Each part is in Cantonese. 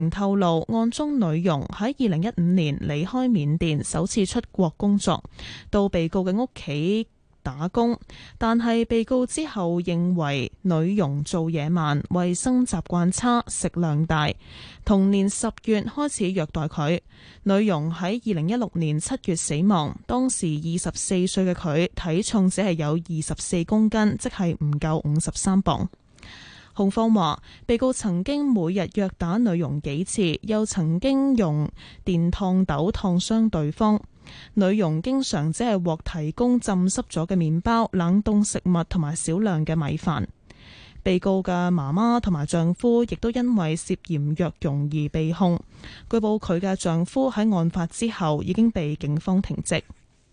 透露，案中女傭喺2015年離開緬甸，首次出國工作，到被告嘅屋企打工，但係被告之後認為女傭做嘢慢、衛生習慣差、食量大，同年10月開始虐待佢。女傭喺2016年7月死亡，當時24歲嘅佢體重只係有24公斤，即係唔夠53磅。控方話，被告曾經每日虐打女傭幾次，又曾經用電燙斗燙傷對方。女傭經常只係獲提供浸濕咗嘅麵包、冷凍食物同埋少量嘅米飯。被告嘅媽媽同埋丈夫亦都因為涉嫌虐傭而被控。據報佢嘅丈夫喺案發之後已經被警方停職。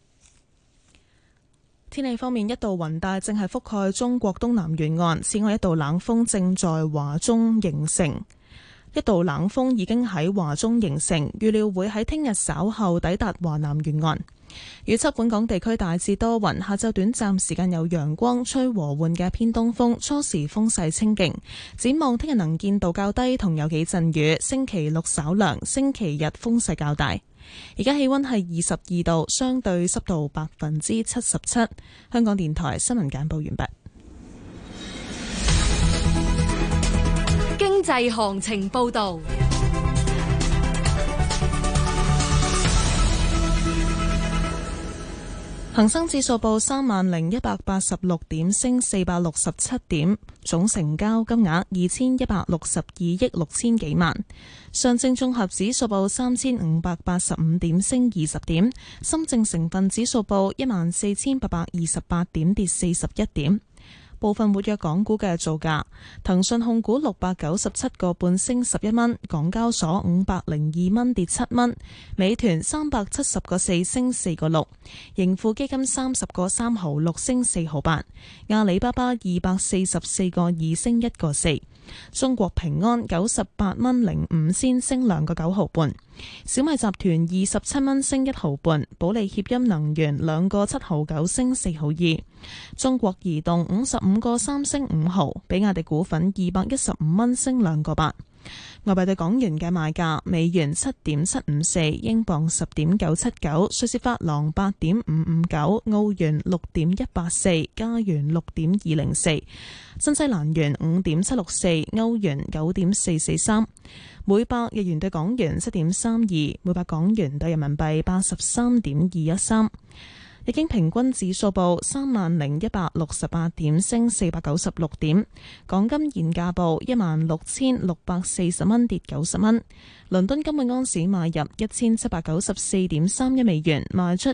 天氣方面，一道雲帶正係覆蓋中國東南沿岸，此外一道冷鋒正在華中形成。一道冷鋒已經喺華中形成，預料會喺聽日稍後抵達華南沿岸。預測本港地區大致多雲，下晝短暫時間有陽光，吹和緩嘅偏東風，初時風勢清勁。展望聽日能見度較低，同有幾陣雨。星期六稍涼，星期日風勢較大。而家氣溫係22度，相對濕度77%。香港電台新聞簡報完畢。 經濟行情報道。 恒生指數報30,186點，升467點，總成交金額2162億6千幾萬。上證綜合指數報3585點，升20點。深證成分指數報14,828點，跌41點。部分活躍港股嘅造價：騰訊控股697個半升11蚊，港交所502蚊跌7蚊，美團370個4升4個6，盈富基金30個3毫6升4毫8，阿里巴巴244個2升1個4，中國平安98蚊05仙升2個9毫半，小米集團27蚊升1毫半，保利協鑫能源2個7毫9升4毫2，中國移動55個3升5毫，比亞迪股份215蚊升2個8。外幣對港元嘅賣價：美元7.754，英鎊10.979，瑞士法郎8.559，澳元6.184，加元6.204，新西蘭元5.764，歐元9.443，每百日元對港元7.32，每百港元對人民幣83.213。日經平均指數報30,168點，升496點。港金現價報16,640蚊，跌90蚊。倫敦金每盎司買入1794.31美元，賣出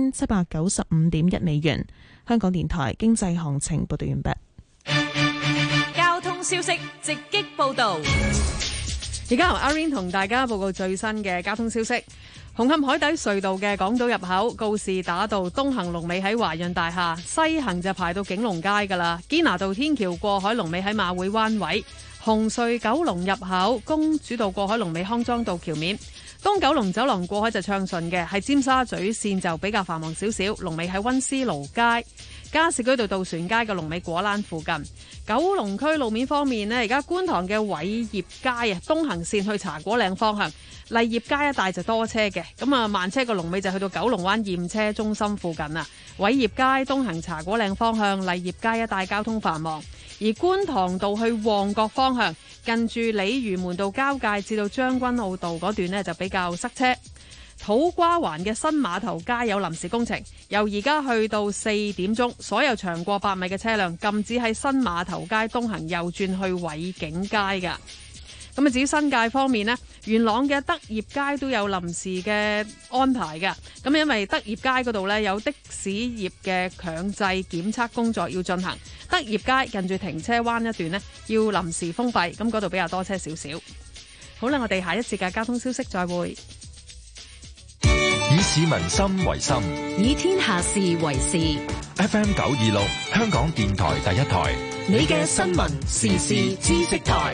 1795.1美元。香港電台經濟行情報道完畢。 交通消息直擊報道。 而家由阿 Rain 同大家報告最新嘅交通消息。紅磡海底隧道嘅港島入口告士打道東行龍尾喺華潤大廈，西行就排到景隆街噶啦。堅拿道天橋過海龍尾喺馬會灣位。紅隧九龍入口公主道過海龍尾康莊道橋面。東九龍走廊過海就暢順嘅，係尖沙咀線就比較繁忙少少，龍尾喺溫思勞街。加士居道渡船街嘅龍尾果欄附近。九龍區路面方面呢，而家觀塘嘅偉業街啊，東行線去茶果嶺方向，麗業街一帶就多車嘅，咁啊慢車個龍尾就去到九龍灣驗車中心附近啊。偉業街東行茶果嶺方向，麗業街一帶交通繁忙，而觀塘道去旺角方向，近住鯉魚門道交界至到將軍澳道嗰段呢，就比較塞車。土瓜灣嘅新碼頭街有臨時工程，由而家去到4點鐘，所有長過8米嘅車輛禁止喺新碼頭街東行右轉去偉景街㗎。咁啊，至於新界方面呢，元朗嘅德業街都有臨時嘅安排㗎。咁因為德業街嗰度呢，有的士業嘅強制檢測工作要進行，德業街近住停車灣一段呢，要臨時封閉，咁嗰度比較多車少少。好啦，我哋下一節嘅交通消息再會。 以市民心為心， 以天下事為事。 FM 926，香港電台第一台， 你嘅新聞時事知識台。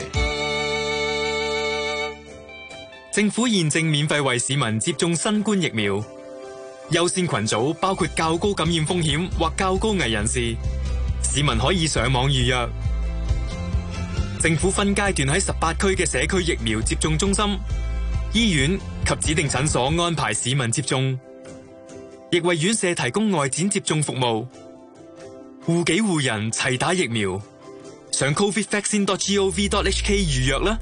政府現正免費為市民接種新冠疫苗，優先群組包括較高感染風險或較高危人士。市民可以上網預約。 政府分階段喺18區嘅社區疫苗接種中心、醫院及指定診所安排市民接種，亦為院舍提供外展接種服務。護己護人，齊打疫苗，上 covidvaccine.gov.hk 預約啦。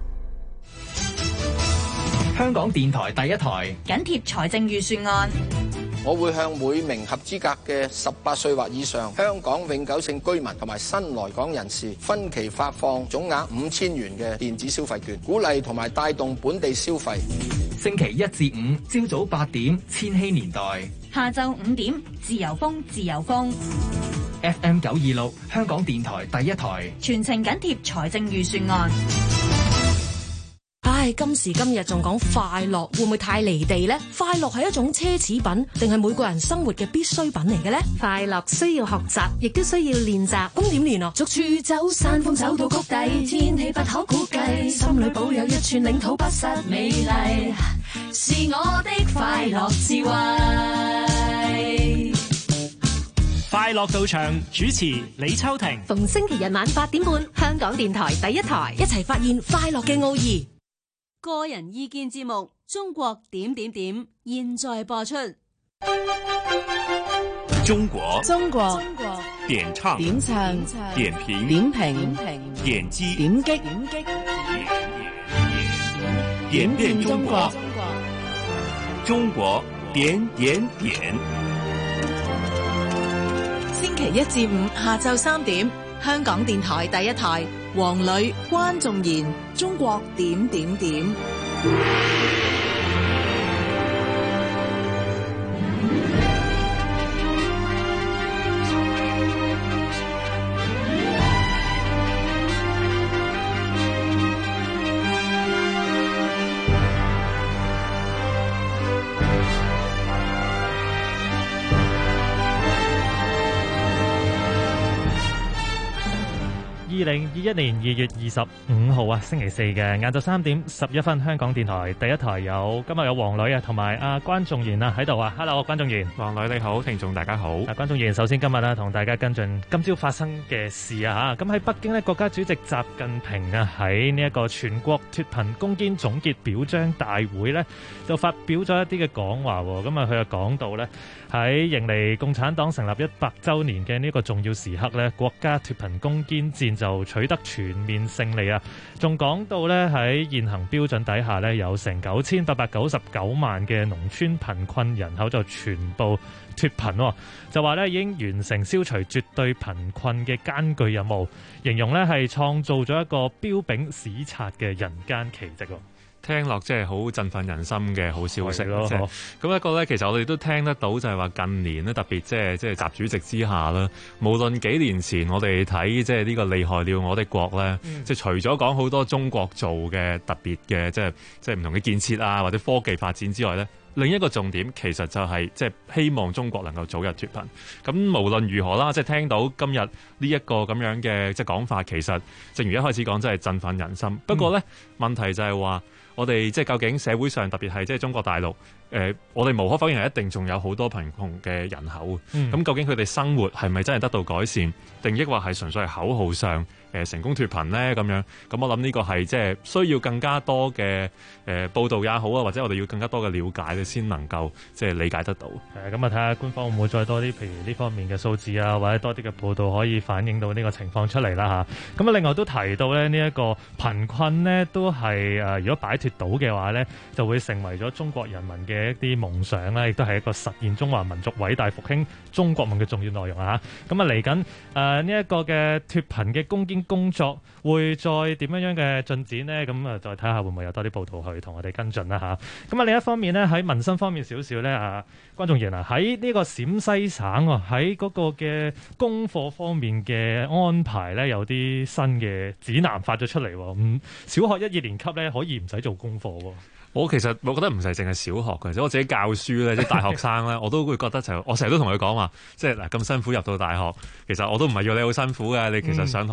香港電台第一台緊貼財政預算案。 我會向每名合資格嘅18歲或以上香港永久性居民同埋新來港人士分期發放總額5000元嘅電子消費券，鼓勵同埋帶動本地消費。 星期1至5朝早8點，千禧年代； 下晝5點，自由風，自由風。 FM 926，香港電台第一台， 全程緊貼財政預算案。 唉，今時今日仲講快樂，會唔會太離地呢？快樂係一種奢侈品，定係每個人生活嘅必需品嚟嘅呢？ 快樂需要學習，亦都需要練習。 咁點練啊？ 逐處走，山峰走到谷底，天氣不可估計，心裏保有一寸領土不失美麗，是我的快樂智慧。 快樂道場主持李秋婷， 逢星期日晚8點半，香港電台第一台， 一齊發現快樂嘅奧義。 個人意見節目《中國點點點》現在播出。 中國點唱點評點擊演變中國，中國點。 星期1至5下晝3點，香港電台第一台，黃磊、關仲然，中國點點點。 2021年2月25號啊，星期四嘅晏晝3點11分，香港電台第一台今日有黃磊啊，同埋阿關仲然啊喺度啊。Hello， 關仲然。 黃磊你好，聽眾大家好。 關仲然，首先今日同大家跟進今朝發生嘅事啊嚇。咁喺北京國家主席習近平啊喺呢一個全國脫貧攻堅總結表彰大會呢，就發表咗一啲嘅講話喎。咁啊，佢就講到呢，喺迎嚟共產黨成立100週年嘅呢個重要時刻呢，國家脫貧攻堅戰就取得全面勝利啊！仲講到呢，喺現行標準底下呢，有成9899萬嘅農村貧困人口就全部脫貧，就話呢已經完成消除絕對貧困嘅艱巨任務，形容呢係創造咗一個彪炳史冊嘅人間奇蹟。 聽落即係好振奮人心嘅好消息咯。咁一個咧，其實我哋都聽得到就係話近年咧，特別即係習主席之下啦，無論幾年前我哋睇即係呢個厲害了我的國咧，即係除咗講好多中國做嘅特別嘅即係唔同嘅建設啊，或者科技發展之外咧，另一個重點其實就係即係希望中國能夠早日脫貧。咁無論如何啦，即係聽到今日呢一個咁樣嘅即係講法，其實正如一開始講，真係振奮人心。不過咧，問題就係話，我哋即係究竟社會上特別係即係中國大陸，我哋無可否認係一定仲有好多貧窮嘅人口。咁究竟佢哋生活係咪真係得到改善，定抑或係純粹係口號上成功脫貧呢？咁樣，咁我諗呢個係即係需要更加多嘅報導也好啊，或者我哋要更加多嘅了解咧，先能夠即係理解得到。 咁啊，睇下官方會唔會再多啲，譬如呢方面嘅數字啊，或者多啲嘅報導可以反映到呢個情況出嚟啦嚇。咁啊，另外都提到咧，呢一個貧困呢，都係如果擺脫到嘅話呢，就會成為咗中國人民嘅一啲夢想啦，亦都係一個實現中華民族偉大復興中國夢嘅重要內容啊嚇。咁啊，嚟緊呢一個嘅脫貧嘅攻堅工作會再點樣嘅進展呢？咁啊，再睇下會唔會有多啲報道去同我哋跟進啦嚇。咁啊，另一方面呢，喺民生方面少少呢，關仲然啊，喺呢個陝西省喺嗰個嘅功課方面嘅安排呢，有啲新嘅指南發咗出嚟。小學1、2年級呢，可以唔使做功課喎。 我其實我覺得唔係淨係小學嘅，即係我自己教書咧，即係大學生咧，我都會覺得我成日都同佢講話，即係嗱咁辛苦入到大學，其實我都唔係要你好辛苦嘅，你其實上堂留心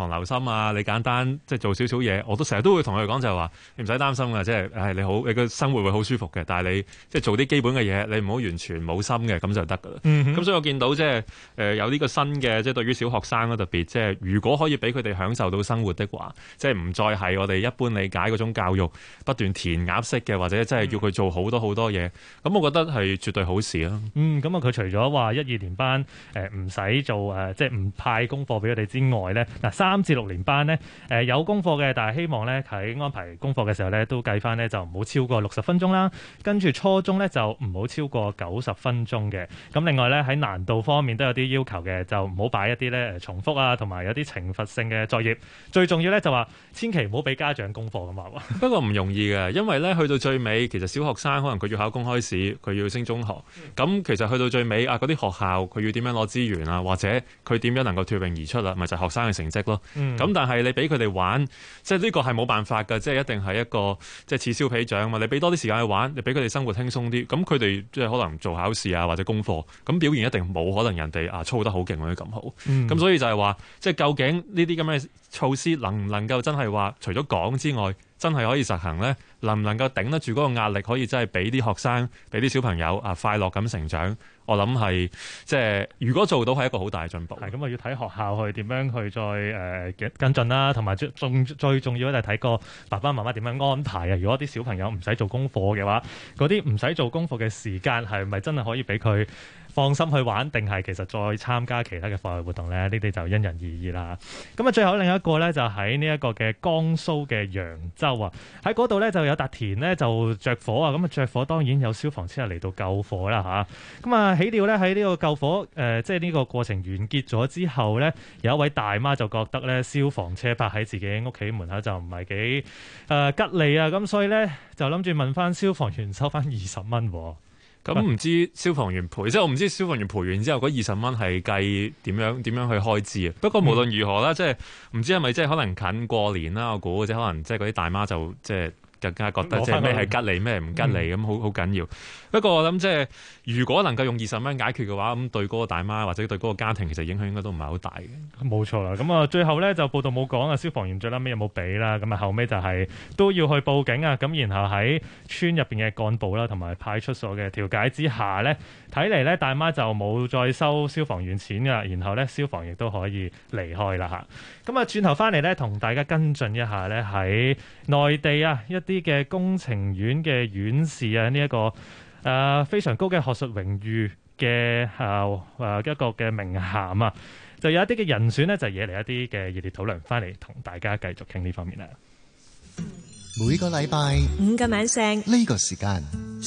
心啊，你簡單即係做少少嘢，我都成日都會同佢講就係話，你唔使擔心㗎，即係你好，你個生活會好舒服嘅。但係你即係做啲基本嘅嘢，你唔好完全冇心嘅，咁就得㗎啦。咁所以我見到即係有呢個新嘅，即係對於小學生咧特別，即係如果可以俾佢哋享受到生活的話，即係唔再係我哋一般理解嗰種教育不斷填鴨式嘅，或者即係要佢做好多好多嘢，咁我覺得係絕對好事啦。 咁啊，佢除咗話1、2年班唔使做即係唔派功課俾佢哋之外咧，嗱3至6年班咧有功課嘅，但係希望咧喺安排功課嘅時候咧都計翻咧就唔好超過60分鐘啦。跟住初中咧就唔好超過90分鐘嘅。咁另外咧喺難度方面都有啲要求嘅，就唔好擺一啲咧重複啊，同埋有啲懲罰性嘅作業。最重要咧就話千祈唔好俾家長功課咁話。 不過唔容易嘅，因為咧去到最尾，其實小學生可能佢要考公開試，佢要升中學。咁其實去到最尾嗰啲學校佢要點樣攞資源啊，或者佢點樣能夠脫穎而出啊，咪就係學生嘅成績咯。咁但係你俾佢哋玩，即係呢個係冇辦法㗎，即係一定係一個即係此消彼長嘛。你俾多啲時間去玩，你俾佢哋生活輕鬆啲，咁佢哋即係可能做考試啊或者功課，咁表現一定冇可能人哋操得好勁或者咁好。咁所以就係話，即係究竟呢啲咁嘅措施能唔能夠真係話除咗講之外，真係可以實行呢？能唔能夠頂得住嗰個壓力，可以真係俾啲學生、俾啲小朋友快樂咁成長？我諗係即係如果做到係一個好大嘅進步。 係咁啊，要睇學校去點樣去再跟進啦，同埋最重要咧就係睇個爸爸媽媽點樣安排啊。如果啲小朋友唔使做功課嘅話，嗰啲唔使做功課嘅時間係咪真係可以俾佢放心去玩，定係其實再參加其他嘅課外活動咧？呢啲就因人而異啦。咁啊，最後另一個咧就喺呢一個嘅江蘇嘅揚州啊，喺嗰度咧就有笪田咧就着火啊。咁啊着火當然有消防車嚟到救火啦嚇。咁啊起料咧喺呢個救火即係呢個過程完結咗之後咧，有一位大媽就覺得咧消防車泊喺自己屋企門口就唔係幾吉利啊，咁所以咧就諗住問翻消防員收翻20蚊喎。 咁唔知消防員賠，即係我唔知消防員賠完之後嗰20蚊係計點樣去開支啊？不過無論如何啦，即係唔知係咪即係可能近過年啦，我估即係可能即係嗰啲大媽就即係更加覺得即係咩係吉利咩唔吉利咁好緊要。不過我諗即係如果能夠用20蚊解決嘅話，咁對嗰個大媽或者對嗰個家庭其實影響應該都唔係好大嘅。 冇錯啦，咁啊最後咧就報道冇講啊，消防員最撚尾有冇俾啦？咁啊後尾就係都要去報警啊，咁然後喺村入邊嘅幹部啦同埋派出所嘅調解之下咧，睇嚟咧大媽就冇再收消防員錢噶，然後咧消防亦都可以離開啦嚇。咁啊轉頭翻嚟咧同大家跟進一下咧喺內地啊一啲嘅工程院嘅院士啊呢一個非常高嘅學術榮譽嘅一個嘅名銜啊，就有一啲嘅人選呢，就惹嚟一啲嘅熱烈討論，翻嚟同大家繼續傾呢方面啦。 每個禮拜 5個晚上呢個時間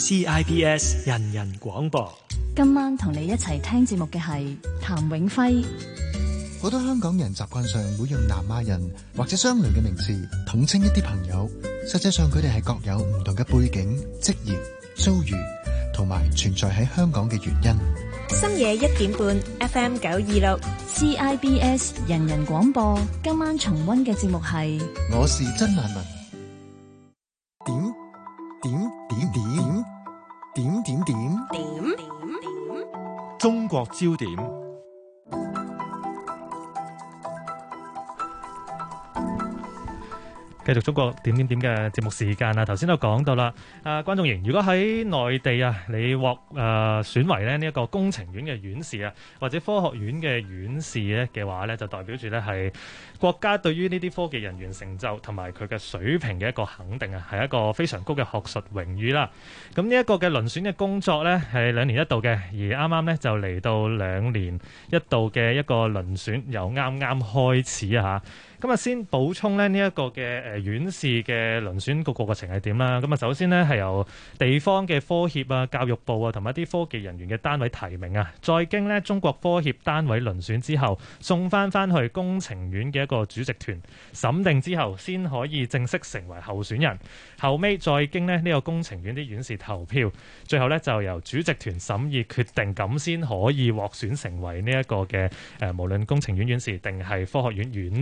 CIBS 人人廣播。 今晚同你一齊聽節目嘅係譚永輝。 好多香港人習慣上會用南亞人或者相類嘅名字統稱一啲朋友，實際上佢哋係各有唔同嘅背景、職業、遭遇同埋存在喺香港嘅原因。 深夜1點半 FM 926 CIBS 人人廣播。今晚重溫嘅節目係我是真難民。點中國焦點。 繼續中國點點點嘅節目時間啊！頭先都講到啦，關仲然，如果喺內地啊，你獲選為咧呢一個工程院嘅院士啊，或者科學院嘅院士咧嘅話咧，就代表住咧係國家對於呢啲科技人員成就同埋佢嘅水平嘅一個肯定啊，係一個非常高嘅學術榮譽啦。咁呢一個嘅遴選嘅工作咧係2年1度嘅，而啱啱咧就嚟到2年1度嘅一個遴選，由啱啱開始啊嚇。咁啊，先補充咧呢一個嘅院士嘅遴選個過程係點啦？咁啊，首先呢係由地方嘅科協啊、教育部啊同埋一啲科技人員嘅單位提名啊，再經呢中國科協單位遴選之後，送翻去工程院嘅一個主席團審定之後，先可以正式成為候選人。後尾再經呢個工程院啲院士投票，最後呢就由主席團審議決定，咁先可以獲選成為呢一個嘅無論工程院院士定係科學院院士嘅。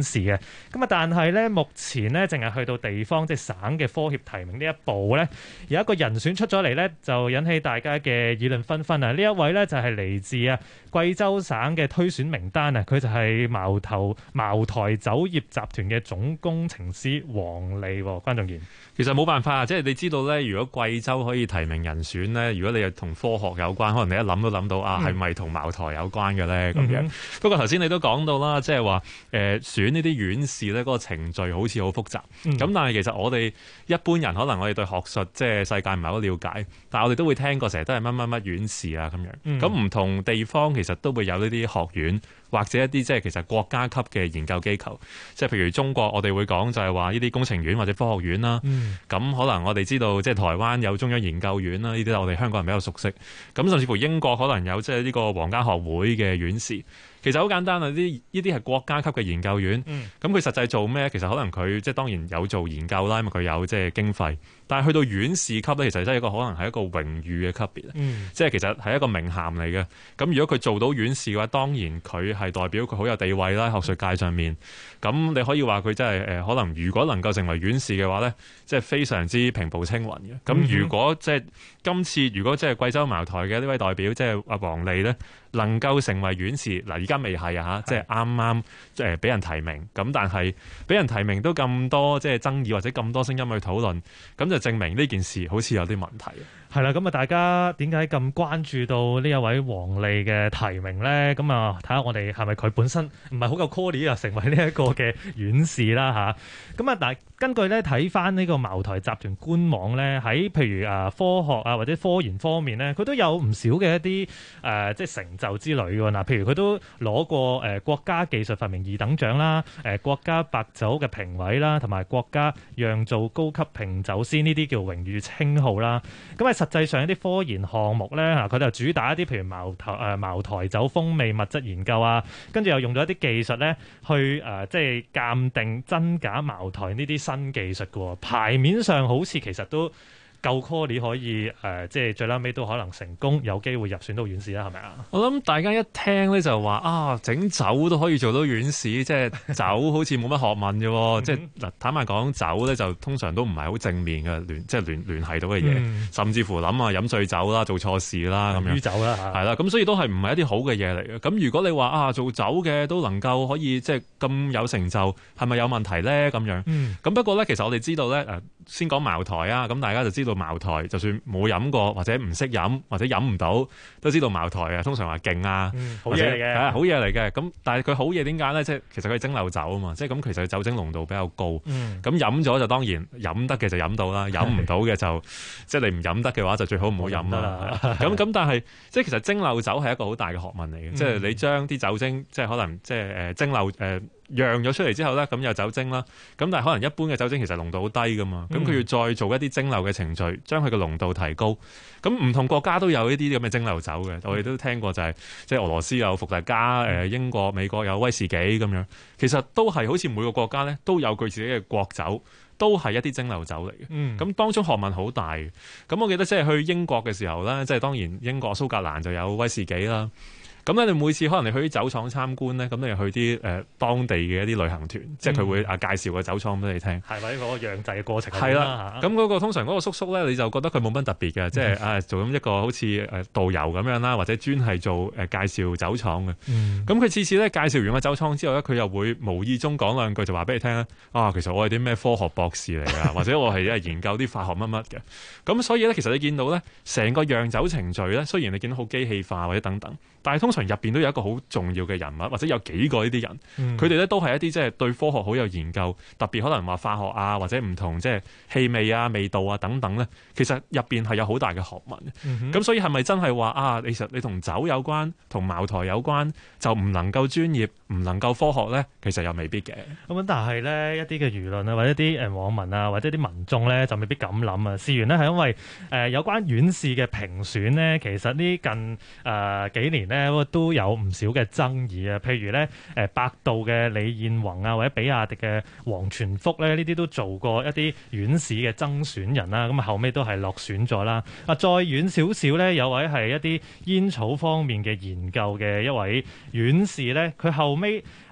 咁啊，但係咧目前咧淨係去到地方即係省嘅科協提名呢一步咧，有一個人選出咗嚟咧，就引起大家嘅議論紛紛啊！呢一位咧就係嚟自貴州省嘅推選名單啊，佢就係茅台酒業集團嘅總工程師黃利。關仲賢， 其實冇辦法啊，即係你知道咧，如果貴州可以提名人選咧，如果你係同科學有關，可能你一諗都諗到係咪同茅台有關嘅咧咁樣。不過頭先你都講到啦，即係話選呢啲院士咧，嗰個程序好似好複雜。咁但係其實我哋一般人可能我哋對學術即係世界唔係好了解，但係我哋都會聽過成日都係乜乜乜院士啊咁樣。咁唔同地方其實都會有呢啲學院。或者一啲即係其實國家級嘅研究機構，即係譬如中國，我哋會講就係話呢啲工程院或者科學院啦。咁可能我哋知道即係台灣有中央研究院啦，呢啲我哋香港人比較熟悉。咁甚至乎英國可能有即係呢個皇家學會嘅院士。其實好簡單啊！呢啲係國家級嘅研究院，咁佢實際做咩？其實可能佢即係當然有做研究啦，因為佢有即係經費。但係去到院士級咧，其實真係一個可能係一個榮譽嘅級別，即係其實係一個名銜嚟嘅。咁如果佢做到院士嘅話，當然佢係代表佢好有地位啦，學術界上面。咁你可以話佢真係可能如果能夠成為院士嘅話咧，即係非常之平步青雲嘅。咁如果即係今次如果即係貴州茅台嘅呢位代表，即係阿黃利咧，能夠成為院士，嗱而家未係啊嚇，即係啱啱俾人提名，咁但係俾人提名都咁多即係爭議或者咁多聲音去討論，咁就證明呢件事好似有啲問題。 係啦，咁啊，大家點解咁關注到呢一位黃利嘅提名咧？咁啊，睇下我哋係咪佢本身唔係好夠 quality 啊，成為呢一個嘅院士啦嚇。咁啊，但係根據咧睇翻呢個茅台集團官網咧，喺譬如科學啊或者科研方面咧，佢都有唔少嘅一啲即係成就之類嘅嗱。譬如佢都攞過國家技術發明二等獎啦，國家白酒嘅評委啦，同埋國家釀造高級評酒師呢啲叫榮譽稱號啦。咁實際上一啲科研項目咧，佢就主打一啲譬如茅台酒風味物質研究啊，跟住又用咗一啲技術咧去即係鑑定真假茅台呢啲新技術嘅喎，牌面上好似其實都夠 quality 可以即係最撚尾都可能成功有機會入選到院士啦，係咪啊？ 我諗大家一聽咧就話整酒都可以做到院士，即係酒好似冇乜學問嘅喎。即係嗱，坦白講，酒咧就通常都唔係好正面嘅聯繫到嘅嘢，甚至乎諗飲醉酒啦、做錯事啦咁樣。酗酒啦嚇，係啦，咁所以都係唔係一啲好嘅嘢嚟嘅。咁如果你話做酒嘅都能夠可以即係咁有成就，係咪有問題咧？咁樣。咁不過咧，其實我哋知道咧先講茅台啊，咁大家就知道茅台就算冇飲過或者唔識飲或者飲唔到，都知道茅台啊，通常話勁啊， 好嘢嚟嘅， 好嘢嚟嘅。咁但係佢好嘢點解咧？即係其實佢係蒸餾酒啊嘛，即係咁其實佢酒精濃度比較高。咁飲咗就當然飲得嘅就飲到啦，飲唔到嘅就即係你唔飲得嘅話就最好唔好飲啦。咁但係即係其實蒸餾酒係一個好大嘅學問嚟嘅，即係你將啲酒精即係可能即係蒸餾釀咗出嚟之後咧，咁有酒精啦。咁但係可能一般嘅酒精其實濃度好低噶嘛，咁佢要再做一啲蒸餾嘅程序，將佢嘅濃度提高。咁唔同國家都有呢啲咁嘅蒸餾酒嘅，我哋都聽過就係即係俄羅斯有伏特加，英國、美國有威士忌咁樣。其實都係好似每個國家咧都有佢自己嘅國酒，都係一啲蒸餾酒嚟嘅。咁當中學問好大嘅。咁我記得即係去英國嘅時候咧，即係當然英國蘇格蘭就有威士忌啦。咁咧，你每次可能你去啲酒廠參觀咧，咁你去啲當地嘅一啲旅行團，即係佢會介紹個酒廠俾你聽， 係咪嗰個釀製嘅過程？ 係啦，咁嗰個通常嗰個叔叔咧，你就覺得佢冇乜特別嘅，即係做咁一個好似導遊咁樣啦，或者專係做介紹酒廠嘅。咁佢次次咧介紹完個酒廠之後咧，佢又會無意中講兩句就話俾你聽咧，其實我係啲咩科學博士嚟㗎，或者我係研究啲化學乜乜嘅。咁所以咧，其實你見到咧，成個釀酒程序咧，雖然你見到好機器化或者等等，但係通常入邊都有一個好重要嘅人物，或者有幾個呢啲人，佢哋咧都係一啲即係對科學好有研究，特別可能話化學啊，或者唔同即係氣味啊、味道啊等等咧，其實入邊係有好大嘅學問。咁所以係咪真係話其實你同酒有關、同茅台有關，就唔能夠專業、唔能夠科學咧？其實又未必嘅。 咁但係咧一啲嘅輿論啊，或者啲網民啊，或者啲民眾咧就未必咁諗啊。事緣呢係因為有關院士嘅評選呢，其實呢近幾年呢都有唔少嘅爭議啊。譬如咧百度嘅李彥宏啊，或者比亞迪嘅黃全福咧，呢啲都做過一啲院士嘅爭選人啦。咁後尾都係落選咗啦。再遠少少咧，有位係一啲煙草方面嘅研究嘅一位院士咧，佢後尾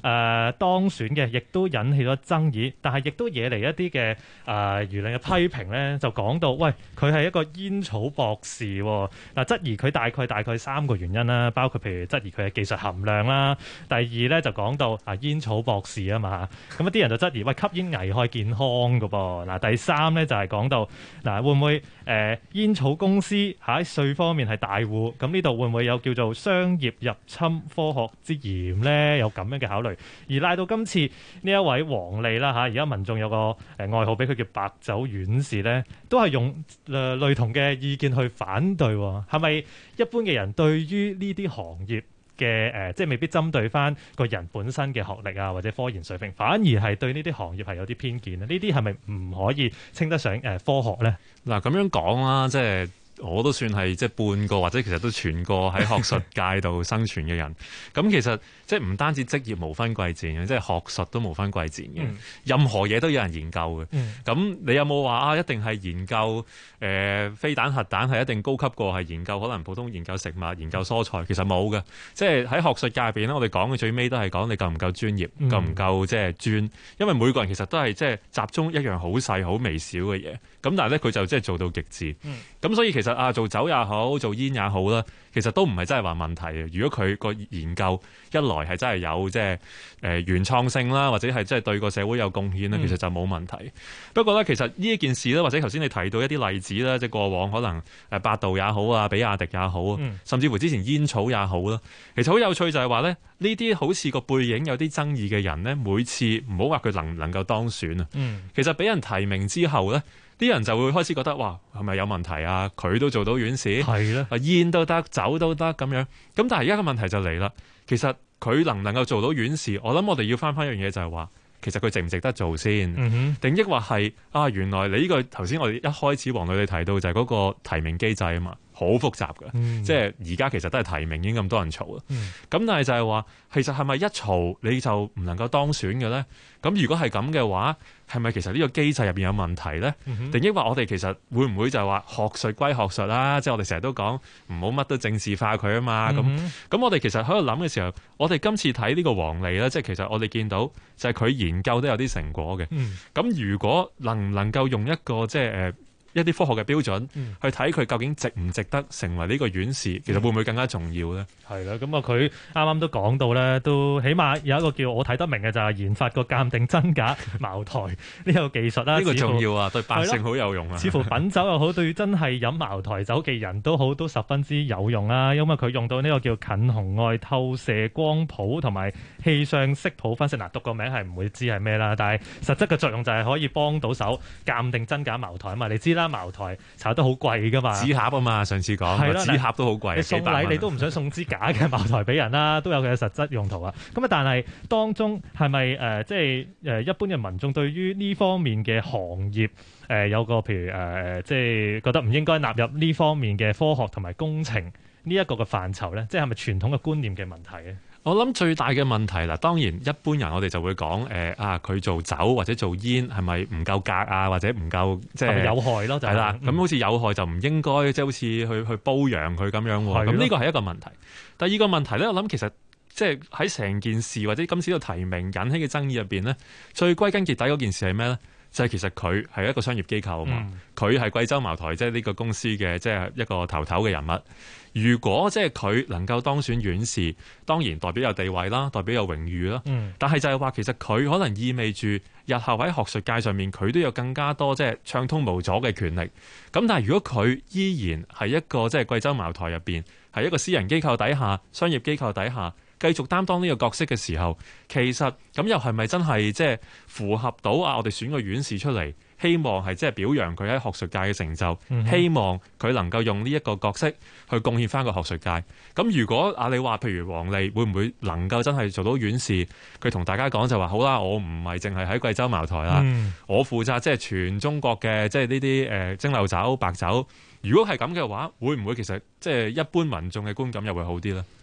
當選嘅，亦都引起咗爭議，但係亦都惹嚟一啲嘅輿論嘅批評咧，就講到喂，佢係一個煙草博士喎。嗱，質疑佢大概3個原因啦，包括譬如質疑佢嘅技術含量啦，第二咧就講到煙草博士啊嘛，咁啲人就質疑喂，吸煙危害健康㗎噃。嗱，第三咧就係講到嗱，會唔會煙草公司喺稅方面係大戶，咁呢度會唔會有叫做商業入侵科學之嫌咧？有咁樣嘅考慮，而拉到今次呢一位黃莉啦嚇，而家民眾有個外號俾佢叫白酒院士咧，都係用類同嘅意見去反對。係咪一般嘅人對於呢啲行業嘅即係未必針對翻個人本身嘅學歷啊或者科研水平，反而係對呢啲行業係有啲偏見咧？呢啲係咪唔可以稱得上科學咧？ 嗱，咁樣講啦，即係我都算係即係半個或者其實都全個喺學術界度生存嘅人。咁其實即係唔單止職業無分貴賤嘅，即係學術都無分貴賤嘅。任何嘢都有人研究嘅。咁你有冇話一定係研究飛彈核彈係一定高級過係研究可能普通研究食物、研究蔬菜？其實冇嘅。即係喺學術界入邊咧，我哋講嘅最尾都係講你夠唔夠專業，夠唔夠即係專。因為每個人其實都係即係集中一樣好細好微小嘅嘢。咁但係咧佢就即係做到極致。咁所以其實做酒也好，做煙也好啦，其實都唔係真係話問題嘅。如果佢個研究一來係真係有即係原創性啦，或者係即係對個社會有貢獻咧，其實就冇問題。不過咧，其實呢一件事咧，或者頭先你提到一啲例子啦，即係過往可能百度也好啊，比亞迪也好，甚至乎之前煙草也好啦，其實好有趣就係話咧，呢啲好似個背影有啲爭議嘅人咧，每次唔好話佢能唔能夠當選啊，其實俾人提名之後咧，啲人就會開始覺得哇，係咪有問題啊？佢都做到院士，係啦，煙都得，酒都得咁樣。咁但係而家個問題就嚟啦，其實佢能唔能夠做到院士？我諗我哋要翻一樣嘢就係話，其實佢值唔值得做先？定抑或係原來你呢個頭先我哋一開始黃女你提到就係嗰個提名機制啊嘛，好複雜嘅，即係而家其實都係提名已經咁多人嘈啦。咁但係就係話，其實係咪一嘈你就唔能夠當選嘅咧？咁如果係咁嘅話，係咪其實呢個機制入邊有問題咧？定抑或我哋其實會唔會就係話學術歸學術啦？即係我哋成日都講唔好乜都政治化佢啊嘛。咁我哋其實喺度諗嘅時候，我哋今次睇呢個黃莉咧，即係其實我哋見到就係佢研究都有啲成果嘅。咁如果能唔能夠用一個即係一啲科學嘅標準去睇佢究竟值唔值得成為呢個院士，其實會唔會更加重要咧？ 係啦，咁佢啱啱都講到咧，都起碼有一個叫我睇得明嘅就係研發個鑑定真假茅台呢個技術啦。呢個重要啊，對百姓好有用啊。似乎品酒又好，對真係飲茅台酒嘅人都好，都十分之有用啦。因為佢用到呢個叫近紅外透射光譜同埋氣象色譜分析。嗱，讀個名係唔會知係咩啦，但係實質嘅作用就係可以幫到手鑑定真假茅台啊嘛。你知啦。茅台炒得好貴噶嘛，紙盒啊嘛， 上次講紙盒都好貴， 你送禮你都唔想送支假嘅茅台俾人啦，都有佢嘅實質用途啊。咁啊，但係當中係咪即係一般嘅民眾對於呢方面嘅行業有個譬如即係覺得唔應該納入呢方面嘅科學同埋工程呢一個嘅範疇咧？即係咪傳統嘅觀念嘅問題咧？ 我諗最大嘅問題嗱，當然一般人我哋就會講佢做酒或者做煙係咪唔夠格啊，或者唔夠即係有害咯？係啦，咁好似有害就唔應該即係好似去褒揚佢咁樣喎。咁呢個係一個問題。第二個問題咧，我諗其實即係喺成件事或者今次個提名引起嘅爭議入邊咧，最歸根結底嗰件事係咩咧？就係其實佢係一個商業機構啊嘛，佢係貴州茅台即係呢個公司嘅即係一個頭嘅人物。如果即係佢能夠當選院士，當然代表有地位啦，代表有榮譽啦。但係就係話其實佢可能意味住日後喺學術界上面佢都有更加多即係暢通無阻嘅權力。咁但係如果佢依然係一個即係貴州茅台入邊係一個私人機構底下、商業機構底下繼續擔當呢個角色嘅時候，其實咁又係咪真係即係符合到我哋選個院士出嚟？希望係即係表揚佢喺學術界嘅成就，希望佢能夠用呢一個角色去貢獻翻個學術界。咁如果你話譬如黃莉會唔會能夠真係做到院士？佢同大家講就話好啦，我唔係淨係喺貴州茅台啦，我負責即係全中國嘅即係呢啲蒸餾酒、白酒。如果係咁嘅話，會唔會其實即係一般民眾嘅觀感又會好啲呢？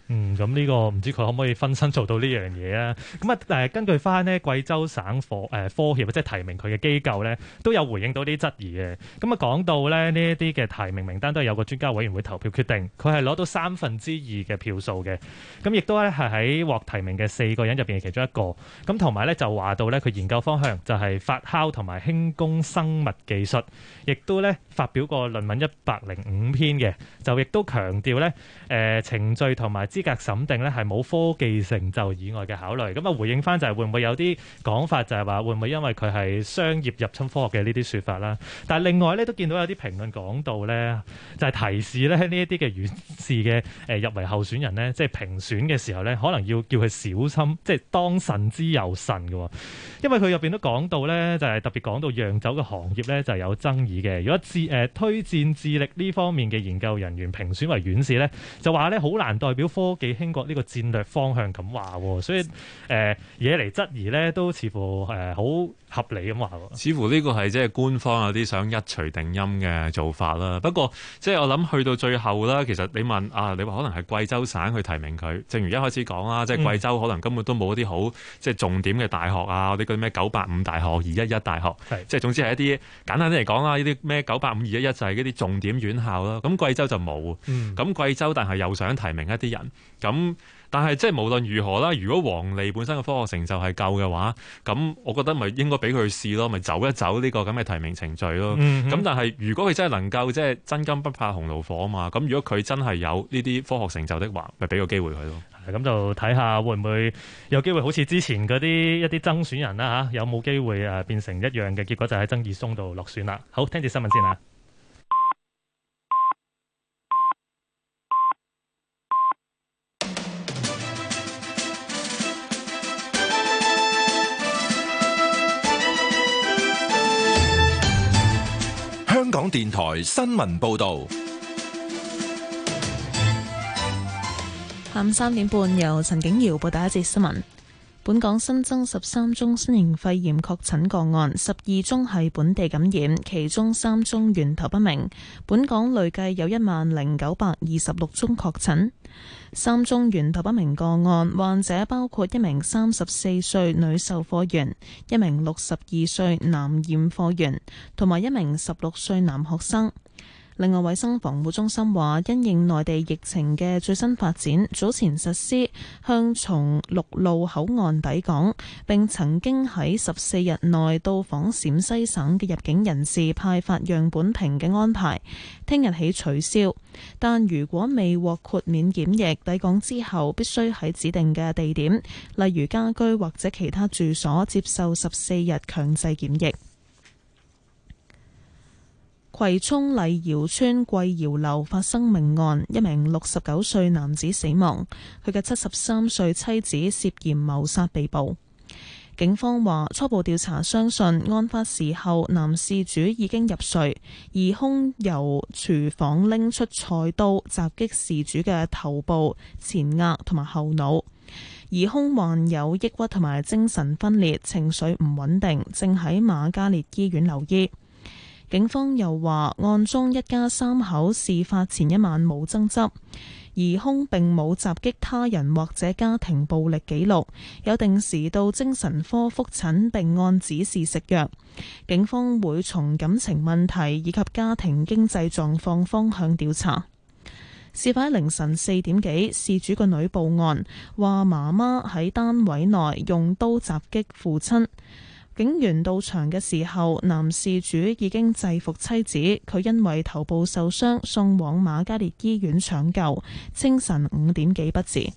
咁呢個唔知佢可唔可以分身做到呢樣嘢啊？咁啊根據翻呢貴州省科協即係提名佢嘅機構呢，都有回應到啲質疑嘅。咁啊講到呢一啲嘅提名名單都係有個專家委員會投票決定，佢係攞到2/3嘅票數嘅。咁亦都咧係喺獲提名嘅4個人入邊嘅其中一個。咁同埋咧就話到咧佢研究方向就係發酵同埋輕工生物技術，亦都咧發表過論文105篇嘅，就亦都強調咧程序同埋資格審定咧係冇科技成就以外嘅考慮。咁啊回應翻就係會唔會有啲講法就係話會唔會因為佢係商業入侵科學嘅呢啲説法啦？但係另外咧都見到有啲評論講到咧，就係提示咧呢一啲嘅院士嘅入圍候選人咧，即係評選嘅時候咧，可能要叫佢小心，即係當慎之又慎嘅。因為佢入邊都講到咧，就係特別講到釀酒嘅行業咧就係有爭議嘅。如果推薦智力呢方面嘅研究人員評選為院士咧，就話咧好難代表科技興國呢個戰略方向咁話，所以惹嚟質疑咧都似乎好合理咁話。 似乎呢個係即係官方有啲想一錘定音嘅做法啦。不過即係我諗去到最後啦，其實你問啊，你話可能係貴州省去提名佢，正如一開始講啦，即係貴州可能根本都冇一啲好即係重點嘅大學啊，嗰啲咩985大學、211大學，即係總之係一啲簡單啲嚟講啦，呢啲咩985、211就係嗰啲重點院校啦。咁貴州就冇，咁貴州但係又想提名一啲人，咁但係即係無論如何啦，如果黃莉本身嘅科學成就係夠嘅話，咁我覺得咪應該俾佢試咯，咪走一走呢個咁嘅提名程序咯。咁但係如果佢真係能夠即係真金不怕紅爐火啊嘛，咁如果佢真係有呢啲科學成就的話，咪俾個機會佢咯。 咁就睇下會唔會有機會好似之前嗰啲一啲爭選人啦嚇，有冇機會變成一樣嘅結果，就喺曾義松度落選啦。好，聽住新聞先啊。 香港電台新聞報導。 下午3點半，由陳景瑤報第一節新聞。本港新增13宗新型肺炎確診個案，12宗係本地感染，其中3宗源頭不明。本港累計有10,926宗確診。3宗源頭不明個案，患者包括一名34歲女售貨員、一名62歲男驗貨員同埋一名16歲男學生。另外，衛生防護中心話，因應內地疫情嘅最新發展，早前實施向從陸路口岸抵港並曾經喺14日內到訪陝西省嘅入境人士派發樣本瓶嘅安排，聽日起取消。但如果未獲豁免檢疫，抵港之後必須喺指定嘅地點，例如家居或者其他住所，接受14日強制檢疫。葵涌麗瑤村貴瑤樓發生命案，一名69歲男子死亡，佢嘅73歲妻子涉嫌謀殺被捕。警方話初步調查相信案發時候男事主已經入睡，疑兇由廚房拎出菜刀襲擊事主嘅頭部、前額同埋後腦。疑兇患有抑鬱同埋精神分裂，情緒唔穩定，正喺瑪嘉烈醫院留醫。警方又話，案中一家3口事發前一晚冇爭執，疑兇並冇襲擊他人或者家庭暴力記錄，有定時到精神科覆診並按指示食藥。警方會從感情問題以及家庭經濟狀況方向調查。事發喺凌晨4點幾，事主個女報案，話媽媽喺單位內用刀襲擊父親。警員到場嘅時候，男事主已經制服妻子，佢因為頭部受傷，送往瑪嘉烈醫院搶救，清晨5點幾不治。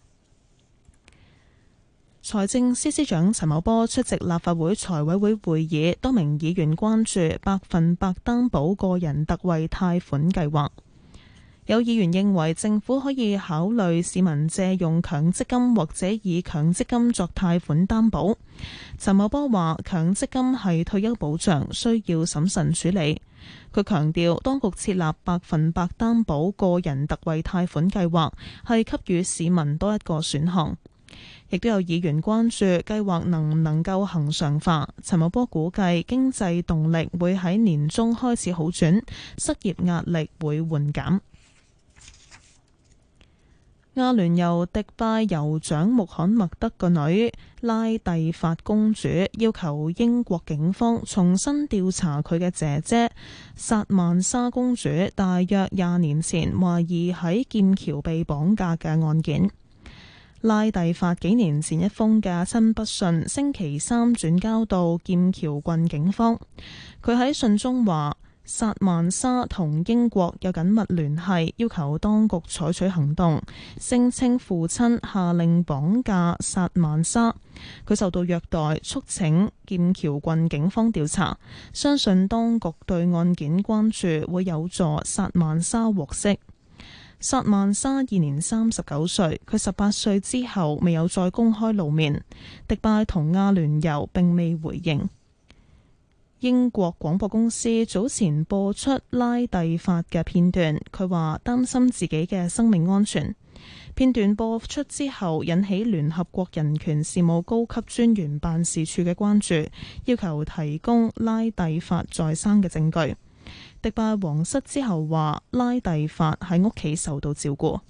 財政司司長陳茂波出席立法會財委會會議，多名議員關注100%擔保個人特惠貸款計劃。有議員認為政府可以考慮市民借用強積金或者以強積金作貸款擔保。陳茂波話強積金係退休保障，需要審慎處理。佢強調當局設立100%擔保個人特惠貸款計劃，係給予市民多一個選項。亦都有議員關注計劃能唔能夠恆常化。陳茂波估計經濟動力會喺年中開始好轉，失業壓力會緩減。 阿聯酋迪拜酋長穆罕默德個女拉蒂法公主要求英國警方重新調查佢嘅姐姐薩曼莎公主大約20年前懷疑喺劍橋被綁架嘅案件。拉蒂法幾年前一封嘅親筆信星期三轉交到劍橋郡警方，佢喺信中話薩曼莎同英國有緊密聯繫，要求當局採取行動，聲稱父親下令綁架薩曼莎，佢受到虐待，促請劍橋郡警方調查，相信當局對案件關注會有助薩曼莎獲釋。薩曼莎現年39歲，佢18歲之後未有再公開露面。迪拜同阿聯酋並未回應。英國廣播公司早前播出拉蒂法嘅片段，佢話擔心自己嘅生命安全。片段播出之後引起聯合國人權事務高級專員辦事處嘅關注，要求提供拉蒂法在生嘅證據。迪拜皇室之後話拉蒂法喺屋企受到照顧。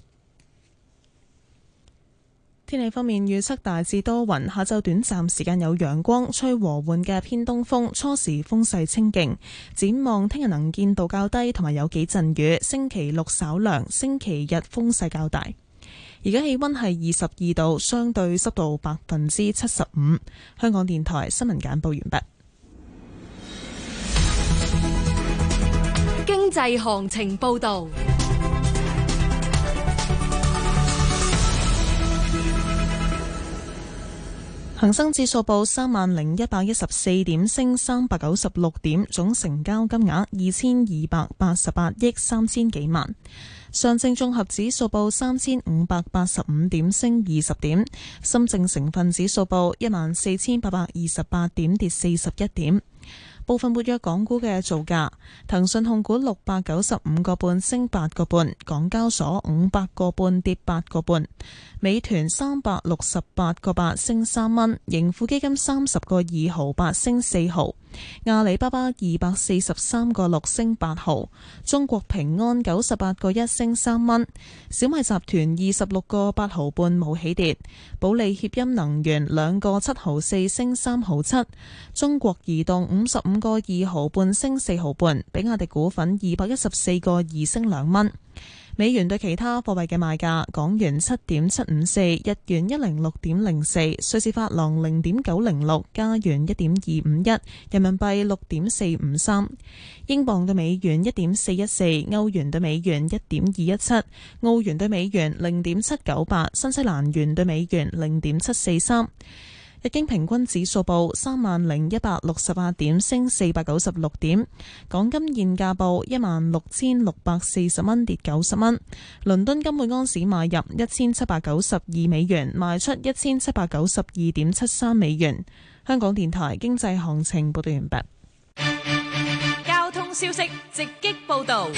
天氣方面預測大致多雲，下晝短暫時間有陽光，吹和緩嘅偏東風，初時風勢清勁。展望聽日能見度較低，同埋有幾陣雨。星期六稍涼，星期日風勢較大。而家氣溫係22度，相對濕度75%。香港電台新聞簡報完畢。 經濟行情報道。 恒生指數報30,114點，升396點，總成交金額2288億3000幾萬。上證綜合指數報3585點，升20點。深證成分指數報14828點，跌41點。部分活躍港股嘅造價：騰訊控股695個半升8個半，港交所500個半跌8個半，美團368個8升3蚊，盈富基金30個2毫8升4毫，阿里巴巴243個6升8毫，中國平安98個1升3蚊，小米集團26個8毫半冇起跌，保利協鑫能源2個7毫4升3毫7，中國移動55個2毫半升4毫半，比亞迪股份214個2升2蚊。美元對其他貨幣嘅賣價：港元7.754，日元106.04，瑞士法郎0.906，加元1.251，人民幣6.453，英鎊對美元1.414，歐元對美元1.217，澳元對美元0.798，新西蘭元對美元0.743。日經平均指數報30,168點，升496點。港金現價報16,640蚊，跌90蚊。倫敦金每盎司買入1792美元，賣出1792.73美元。香港電台經濟行情報道完畢。 交通消息直擊報道。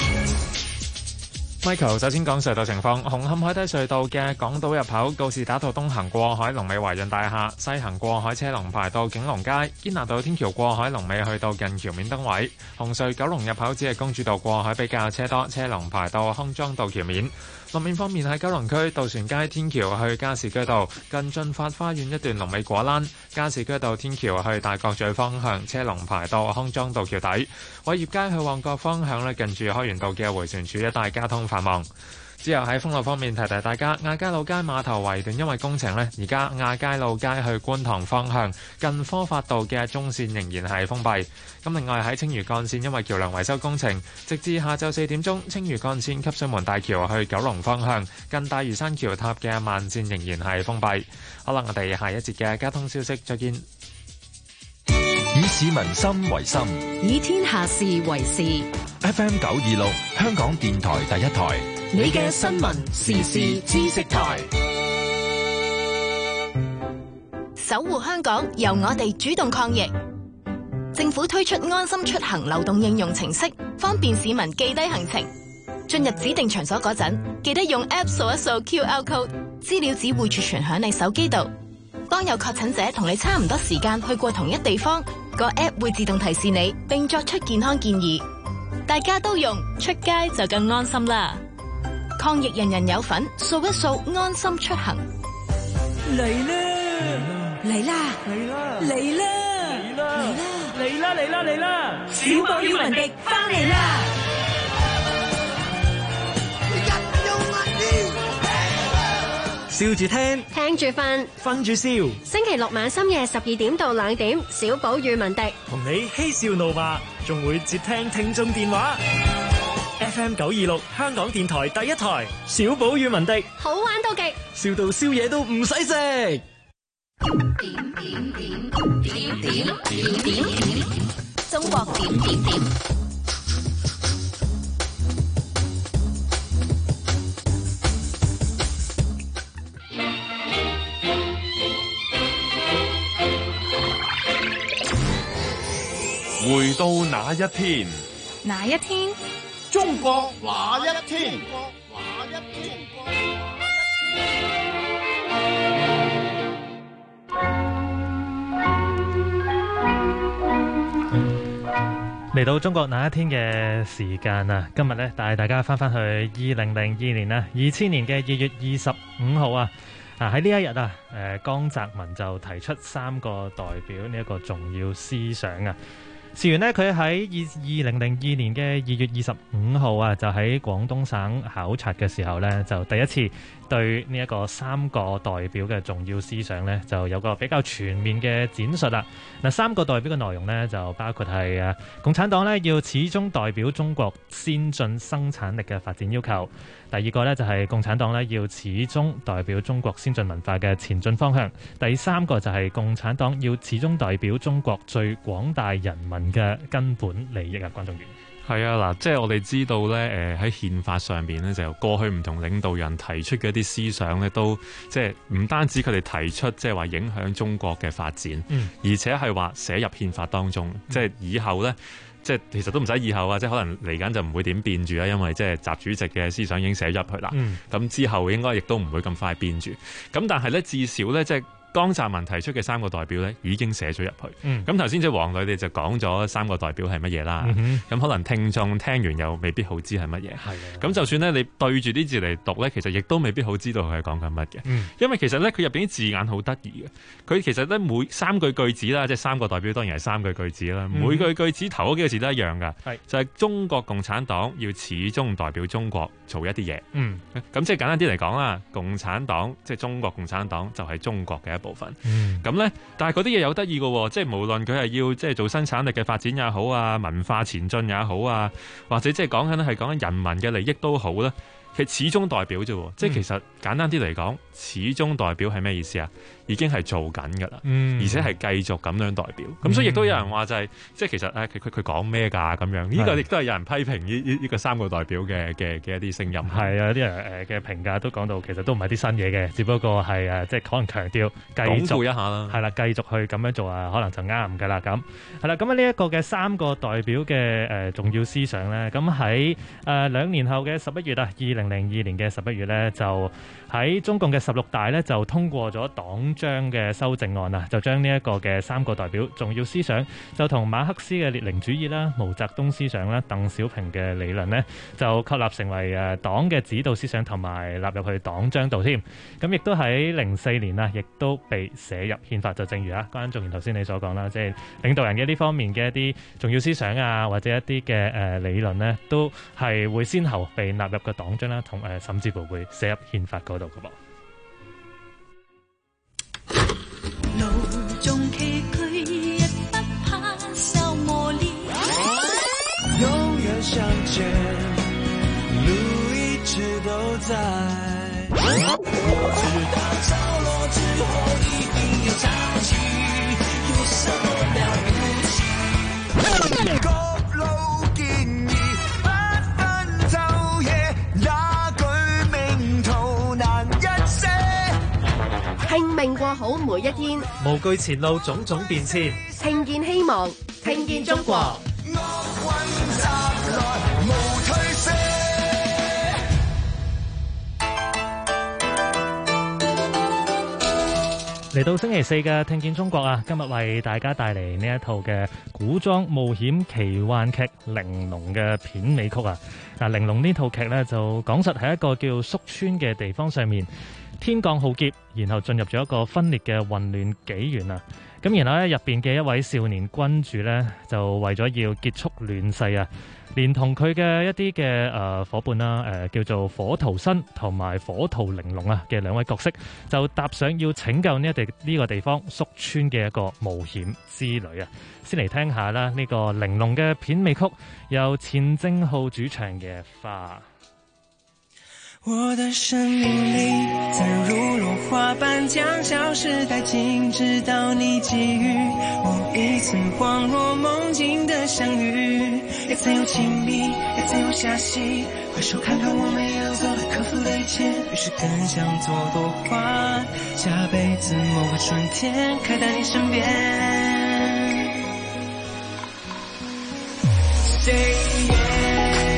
Michael 首先講隧道情況，紅磡海底隧道嘅港島入口告士打道東行過海龍尾華潤大廈，西行過海車龍排到景隆街，堅拿道天橋過海龍尾去到近橋面燈位。紅隧九龍入口只係公主道過海比較車多，車龍排到康莊道橋面。路面方面喺九龍區渡船街天橋去加士居道近駿發花園一段龍尾果欄，加士居道天橋去大角咀方向車龍排到康莊道橋底。偉業街去旺角方向咧，近住開源道嘅迴旋處一帶交通繁忙。之後喺封路方面提提大家，亞皆老街碼頭圍段因為工程呢，而家亞皆老街去觀塘方向近科發道嘅中線仍然係封閉。咁另外喺青嶼幹線因為橋梁維修工程，直至下晝4點鐘，青嶼幹線汲水門大橋去九龍方向近大嶼山橋塔嘅慢線仍然係封閉。好啦，我哋下一節嘅交通消息再見。 以市民心為心， 以天下事為事。 FM 926，香港電台第一台。 你嘅新聞時事知識台， 守護香港，由我哋主動抗疫。政府推出安心出行流動應用程式，方便市民記低行程。進入指定場所嗰陣，記得用 App 掃一掃 QR code， 資料只會儲存響你手機度。當有確診者同你差唔多時間去過同一地方，個 App 會自動提示你，並作出健康建議。大家都用，出街就更安心啦。 抗疫人人有份，掃一掃安心出行。 嚟啦！嚟啦！嚟啦！嚟啦！嚟啦！小寶與文迪返嚟啦！ 笑住聽， 聽住瞓， 瞓住笑。 星期六晚深夜12點到2點，小寶與文迪同你嬉笑怒罵，仲會接聽聽眾電話。FM 926香港電台第一台，小寶與文迪好玩到極， 笑到宵夜都唔使食。 中國點。 回到那一天， 哪一天？ 中國那一天？ 嚟到中國那一天嘅時間啊！今日咧帶大家翻去2002年啊，2000年嘅2月25號啊！喺呢一日啊，江澤民就提出3個代表呢一個重要思想啊。事緣呢，佢喺2002年嘅2月25號啊，就喺廣東省考察嘅時候呢，就第一次對呢一個3個代表嘅重要思想呢，就有個比較全面嘅展述啦。嗱，3個代表嘅內容呢，就包括係共產黨呢要始終代表中國先進生產力嘅發展要求；第二個呢，就係共產黨呢要始終代表中國先進文化嘅前進方向；第三個就係共產黨要始終代表中國最廣大人民嘅根本利益啊。關仲遠。 係啊，嗱，即係我哋知道咧，喺憲法上邊咧，就過去唔同領導人提出嘅一啲思想咧，都即係唔單止佢哋提出，即係話影響中國嘅發展，而且係話寫入憲法當中，即係以後咧，即係其實都唔使以後啊，即係可能嚟緊就唔會點變住啦，因為即係習主席嘅思想已經寫入去啦。咁之後應該亦都唔會咁快變住。咁但係咧，至少咧，即係江澤民提出嘅3個代表咧，已經寫咗入去。咁頭先即係黃女哋就講咗3個代表係乜嘢啦。咁可能聽眾聽完又未必好知係乜嘢。咁就算咧你對住啲字嚟讀咧，其實亦都未必好知道佢係講緊乜嘅。因為其實咧佢入邊啲字眼好得意嘅。佢其實咧每3句句子啦，即係3個代表當然係3句句子啦。每句句子頭嗰幾個字都一樣㗎。就係中國共產黨要始終代表中國做一啲嘢。咁即係簡單啲嚟講啦，共產黨即係中國共產黨就係中國嘅部分，咁咧，但係嗰啲嘢有得意嘅，即係無論佢係要即係做生產力嘅發展也好啊，文化前進也好啊，或者即係講緊人民嘅利益都好啦，其實始終代表啫，即係其實簡單啲嚟講，始終代表係咩意思啊？已經係做緊㗎啦，而且係繼續咁樣代表。咁所以亦都有人話就係，即係其實佢講咩㗎咁樣？呢個亦都係有人批評呢個3個代表嘅一啲聲音。係啊，有啲人嘅評價都講到，其實都唔係啲新嘢嘅，只不過係即係可能強調繼續鞏固一下啦。係啦，繼續去咁樣做啊，可能就啱㗎啦。咁係啦，咁呢一個嘅3個代表嘅重要思想咧，咁喺2年後嘅11月啊，2002年嘅11月咧，就喺中共嘅16大咧就通過咗黨章嘅修正案啊，就將呢一個嘅3個代表重要思想就同馬克思嘅列寧主義啦、毛澤東思想啦、鄧小平嘅理論呢，就確立成為黨嘅指導思想同埋納入去黨章度添。咁亦都喺04年啊，亦都被寫入憲法。就正如關仲然頭先你所講啦，即係領導人嘅呢方面嘅一啲重要思想啊，或者一啲嘅理論呢，都係會先後被納入個黨章啦，同甚至乎會寫入憲法嗰度噶噃。 路中崎嶇，亦不怕受磨練。 永遠向前，路一直都在。直到着落之後，一定要唱起，有什麼了不起？各路建議，不分晝夜，那句名圖難一些。 拼命過好每一天， 無懼前路種種變遷， 聽見希望，聽見中國。 嚟到星期四嘅聽見中國啊，今日為大家帶嚟呢一套嘅古裝冒險奇幻劇《玲瓏》嘅片尾曲啊。嗱，《玲瓏》呢套劇呢，就講實喺一個叫宿川嘅地方上面，天降浩劫，然後進入咗一個分裂嘅混亂紀元啊。咁然後咧，入邊嘅一位少年君主呢，就為咗要結束亂世啊，連同佢嘅一啲嘅夥伴啦，叫做火桃新同埋火桃玲瓏啊嘅兩位角色，就踏上要拯救呢個地方宿川嘅一個冒險之旅啊！先嚟聽下啦，呢個玲瓏嘅片尾曲，由錢正浩主唱嘅《花》。 我的生命里曾如落花般將消失殆尽，直到你给予我一次恍若梦境的相遇，也曾有亲密，也曾有遐喜，回首看看我们一路走来克服的一切，于是更想做朵花，下辈子某个春天开在你身边。Say yeah，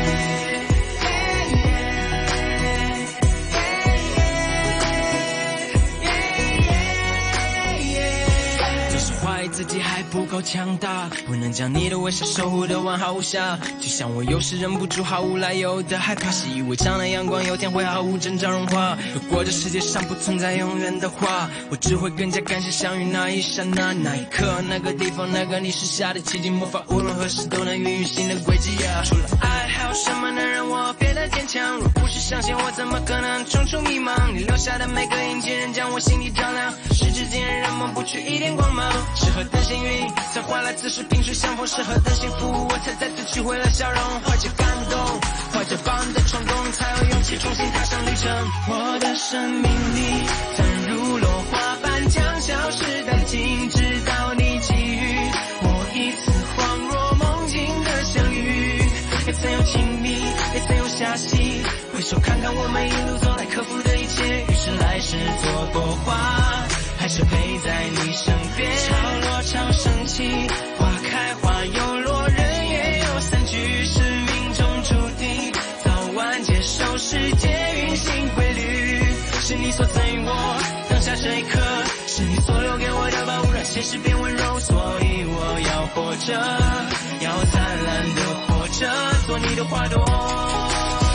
自己还不够强大，不能将你的微笑守护得完好无瑕，就像我有时忍不住毫无来由的害怕，习以为常的阳光有天会毫无征兆融化，如果这世界上不存在永远的话，我只会更加感谢相遇那一刹那，那一刻，那个地方，那个你是下的奇迹魔法，无论何时都能孕育新的轨迹啊！除了爱还有什么能让我变得坚强？若不是相信我怎么可能冲出迷茫，你留下的每个印记仍将我心底照亮，时至今日让蒙不去一点光芒，适合的幸运才换来此时萍水相逢，适合的幸福我才再次取回了笑容，怀着感动，怀着棒的冲动，才有勇气重新踏上旅程。我的生命里曾如落花般将消失殆尽，直到你给予我一次恍若梦境的相遇，也曾有亲密，也曾有遐喜，回首看看我们一路走来克服的一切，于是来世做朵花，还是陪在你身边。潮落潮升起，花开花又落，人也有散去，是命中注定，早晚接受世界运行规律，是你所赠予我当下这一刻，是你所留给我的宝物，让现实变温柔，所以我要活着，要灿烂的活着，做你的花朵。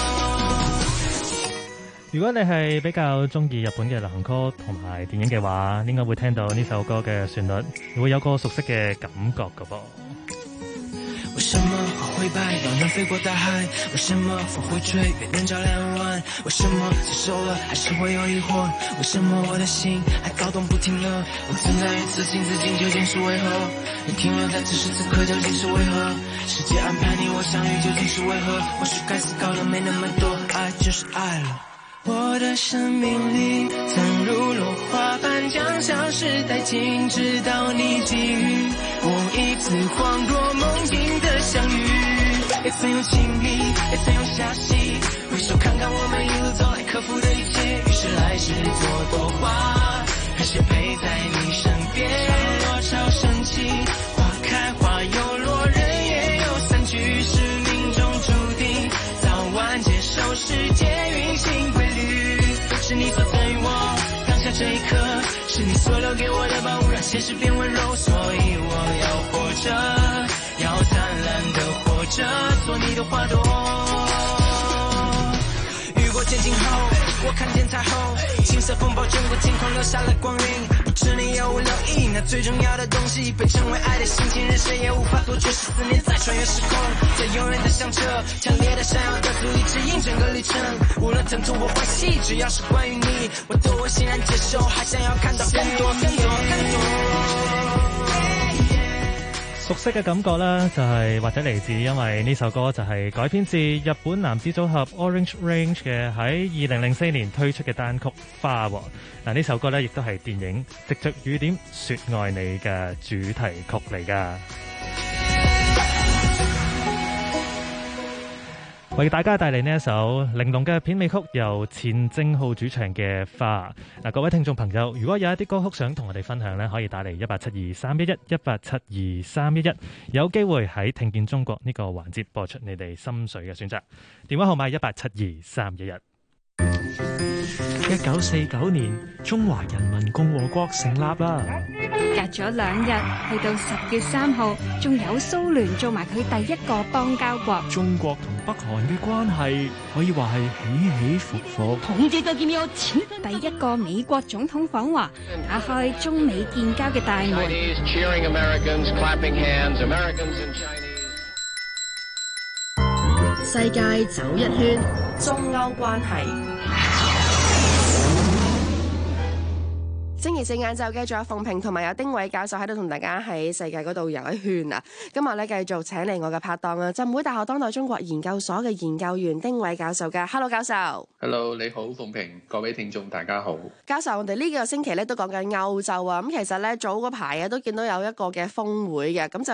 如果你係比較中意日本嘅流行曲同埋電影嘅話，應該會聽到呢首歌嘅旋律，會有個熟悉嘅感覺㗎噃。 為什麼花會敗到能飛過大海？為什麼風會吹越能照亮灣？為什麼接受了還是會有疑惑？為什麼我的心還躁動不停了？我存在於此情此境究竟是為何？你停留在此時此刻究竟是為何？世界安排你我相遇究竟是為何？或許該思考的沒那麼多，愛就是愛了。我的生命里曾如落花般將消失殆盡，直到你給予我一次恍若夢境的相遇，也曾有親密，也曾有遐喜，回首看看我們一路走來克服的一切，於是來世做朵花，還是陪在你身邊。潮落潮升起，花開花又落，人也有散去，是命中注定，早晚接受世界運行規律，是你所贈予我當下這一刻，是你所留給我的寶物，讓現實變溫柔，所以我要活着，要燦爛的活着，做你的花朵。雨過漸盡後，我看見彩虹，青色風暴捲過天空，留下了光暈，不知你有無留意，那最重要的東西被稱為愛的心情，人生也無法躲卻，是思念在穿越時空，在永遠的響徹，強烈的閃耀的足以指引整個旅程，無論疼痛或歡喜，只要是關於你，我都會欣然接受，還想要看到更多更多更多。 熟悉嘅感覺呢，就係或者嚟自，因為呢首歌就係改編自日本男子組合 Orange Range 嘅喺2004年推出嘅單曲《花》。嗱，呢首歌呢，亦都係電影《藉着雨點說愛你》嘅主題曲嚟㗎。為大家帶嚟呢一首《玲瓏》嘅片尾曲，由錢正浩主唱嘅《花》。嗱，各位聽眾朋友，如果有一啲歌曲想同我哋分享呢，可以打嚟18723111，18723111，有機會喺聽見中國呢個環節播出你哋心水嘅選擇。電話號碼18723111。 1949年，中華人民共和國成立啦。 隔咗2日，去到10月3號，仲有蘇聯做埋佢第一個邦交國。 中國同北韓嘅關係可以話係起起伏伏。 第一個美國總統訪華，打開中美建交嘅大門。 世界走一圈，中歐關係。星期四晏晝繼續有鳳萍同埋有丁偉教授喺度同大家喺世界嗰度遊一圈啊！今日咧繼續請嚟我嘅拍檔啊，浸會大學當代中國研究所嘅研究員丁偉教授嘅。Hello， 教授。 Hello， 你好，鳳萍，各位聽眾大家好。 教授，我哋呢幾個星期咧都講緊歐洲啊，咁其實咧早嗰排啊都見到有一個嘅峰會嘅，咁就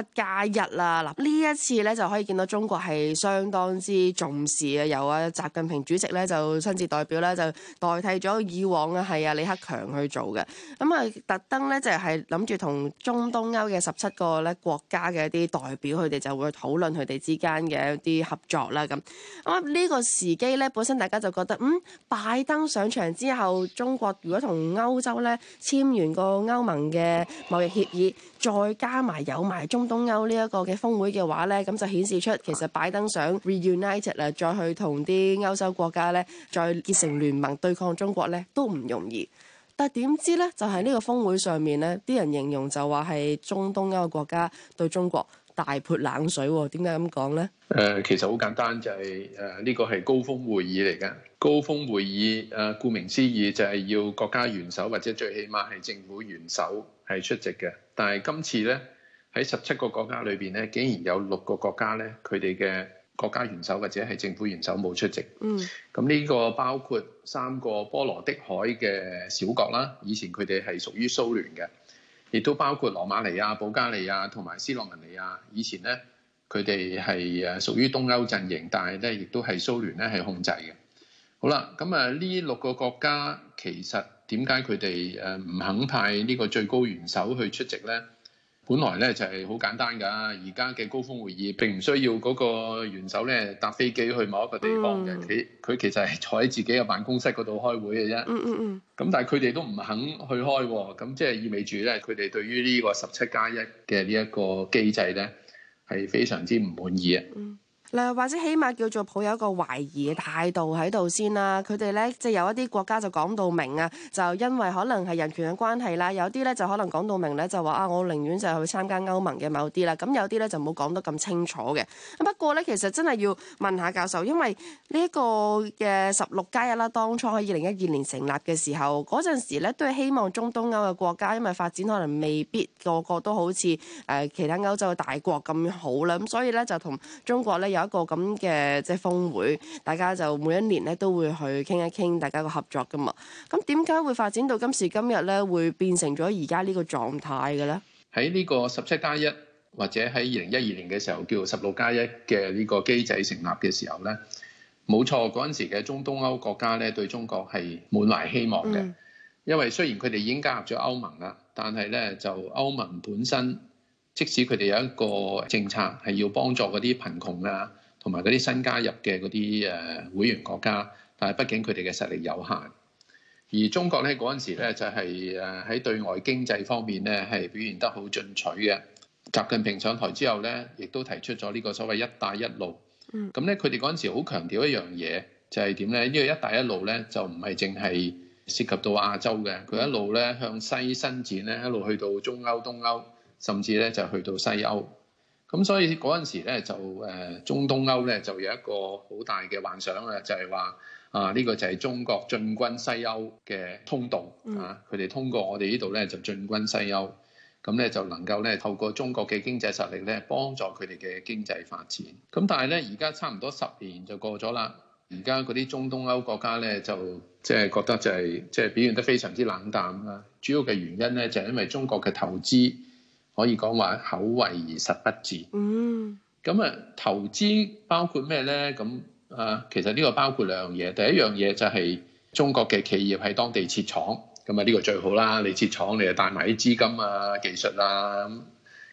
17+1啦。嗱，呢一次咧就可以見到中國係相當之重視啊，由啊習近平主席咧就親自代表咧就代替咗以往啊係啊李克強去做嘅，咁啊特登咧就係諗住同中東歐嘅17個咧國家嘅一啲代表，佢哋就會討論佢哋之間嘅一啲合作啦。咁呢個時機咧，本身大家就覺得拜登上場之後，中國如果同歐洲咧簽完個歐盟嘅貿易協議，再加埋有埋中東歐呢一個嘅峰會嘅話咧，咁就顯示出其實拜登想 reunited 啦，再去同啲歐洲國家咧再結成聯盟對抗中國咧都唔容易。但係點知咧，就係呢個峰會上面咧，啲人形容就話係中東歐嘅國家對中國大潑冷水喎。點解咁講咧？ 其實好簡單，就係呢個係高峰會議嚟嘅。高峰會議顧名思義就係要國家元首或者最起碼係政府元首係出席嘅。但係今次咧喺17個國家裏邊咧，竟然有6個國家咧，佢哋嘅國家元首或者係政府元首冇出席。咁呢個包括3個波羅的海嘅小國啦，以前佢哋係屬於蘇聯嘅，亦都包括羅馬尼亞、保加利亞同埋斯洛文尼亞，以前咧佢哋係屬於東歐陣營，但係咧亦都係蘇聯咧係控制嘅。好啦，咁呢6個國家其實點解佢哋唔肯派呢個最高元首去出席咧？本來咧就係好簡單㗎，而家嘅高峰會議並唔需要嗰個元首咧搭飛機去某一個地方嘅，佢其實係坐喺自己嘅辦公室嗰度開會嘅啫。咁但係佢哋都唔肯去開喎，咁即係意味住咧，佢哋對於呢個17+1嘅呢一個機制咧係非常之唔滿意啊。 或者起碼叫做抱有一個懷疑嘅態度喺度先啦。佢哋咧即係有一啲國家就講到明啊，就因為可能係人權嘅關係啦。有啲咧就可能講到明咧，就話我寧願就去參加歐盟嘅某啲啦。咁有啲咧就冇講得咁清楚嘅。不過咧，其實真係要問下教授，因為呢一個嘅16+1啦，當初喺2012年成立嘅時候，嗰陣時咧都係希望中東歐嘅國家，因為發展可能未必個個都好似其他歐洲嘅大國咁好啦。咁所以咧就同中國咧有一個咁嘅即係峰會，大家就每一年咧都會去傾一傾大家個合作噶嘛。咁點解會發展到今時今日咧，會變成咗而家呢個狀態嘅咧？ 喺呢個17+1或者喺2012年嘅時候叫做16+1嘅呢個機制成立嘅時候咧，冇錯，嗰陣時嘅中東歐國家咧對中國係滿懷希望嘅。因為雖然佢哋已經加入咗歐盟啦，但係咧就歐盟本身，即使佢哋有一個政策係要幫助嗰啲貧窮啊，同埋嗰啲新加入嘅嗰啲會員國家，但係畢竟佢哋嘅實力有限。而中國咧嗰陣時咧就係喺對外經濟方面咧係表現得好進取嘅。習近平上台之後咧，亦都提出咗呢個所謂一帶一路。咁咧佢哋嗰陣時好強調一樣嘢，就係點咧？呢個一帶一路咧就唔係淨係涉及到亞洲嘅，佢一路咧向西伸展咧，一路去到中歐、東歐，甚至咧就去到西歐。咁所以嗰陣時咧就中東歐咧就有一個好大嘅幻想啊，就係話呢個就係中國進軍西歐嘅通道啊！佢哋通過我哋呢度咧就進軍西歐，咁咧就能夠咧透過中國嘅經濟實力咧幫助佢哋嘅經濟發展。咁但係咧而家差唔多10年就過咗啦，而家嗰啲中東歐國家咧就即係覺得就係即係表現得非常之冷淡啦。主要嘅原因咧就係因為中國嘅投資可以講話口惠而實不至。咁投資包括咩咧？咁其實呢個包括2樣嘢。第一樣嘢就係中國嘅企業喺當地設廠，咁呢個最好啦。你設廠，你就帶埋啲資金啊、技術啊，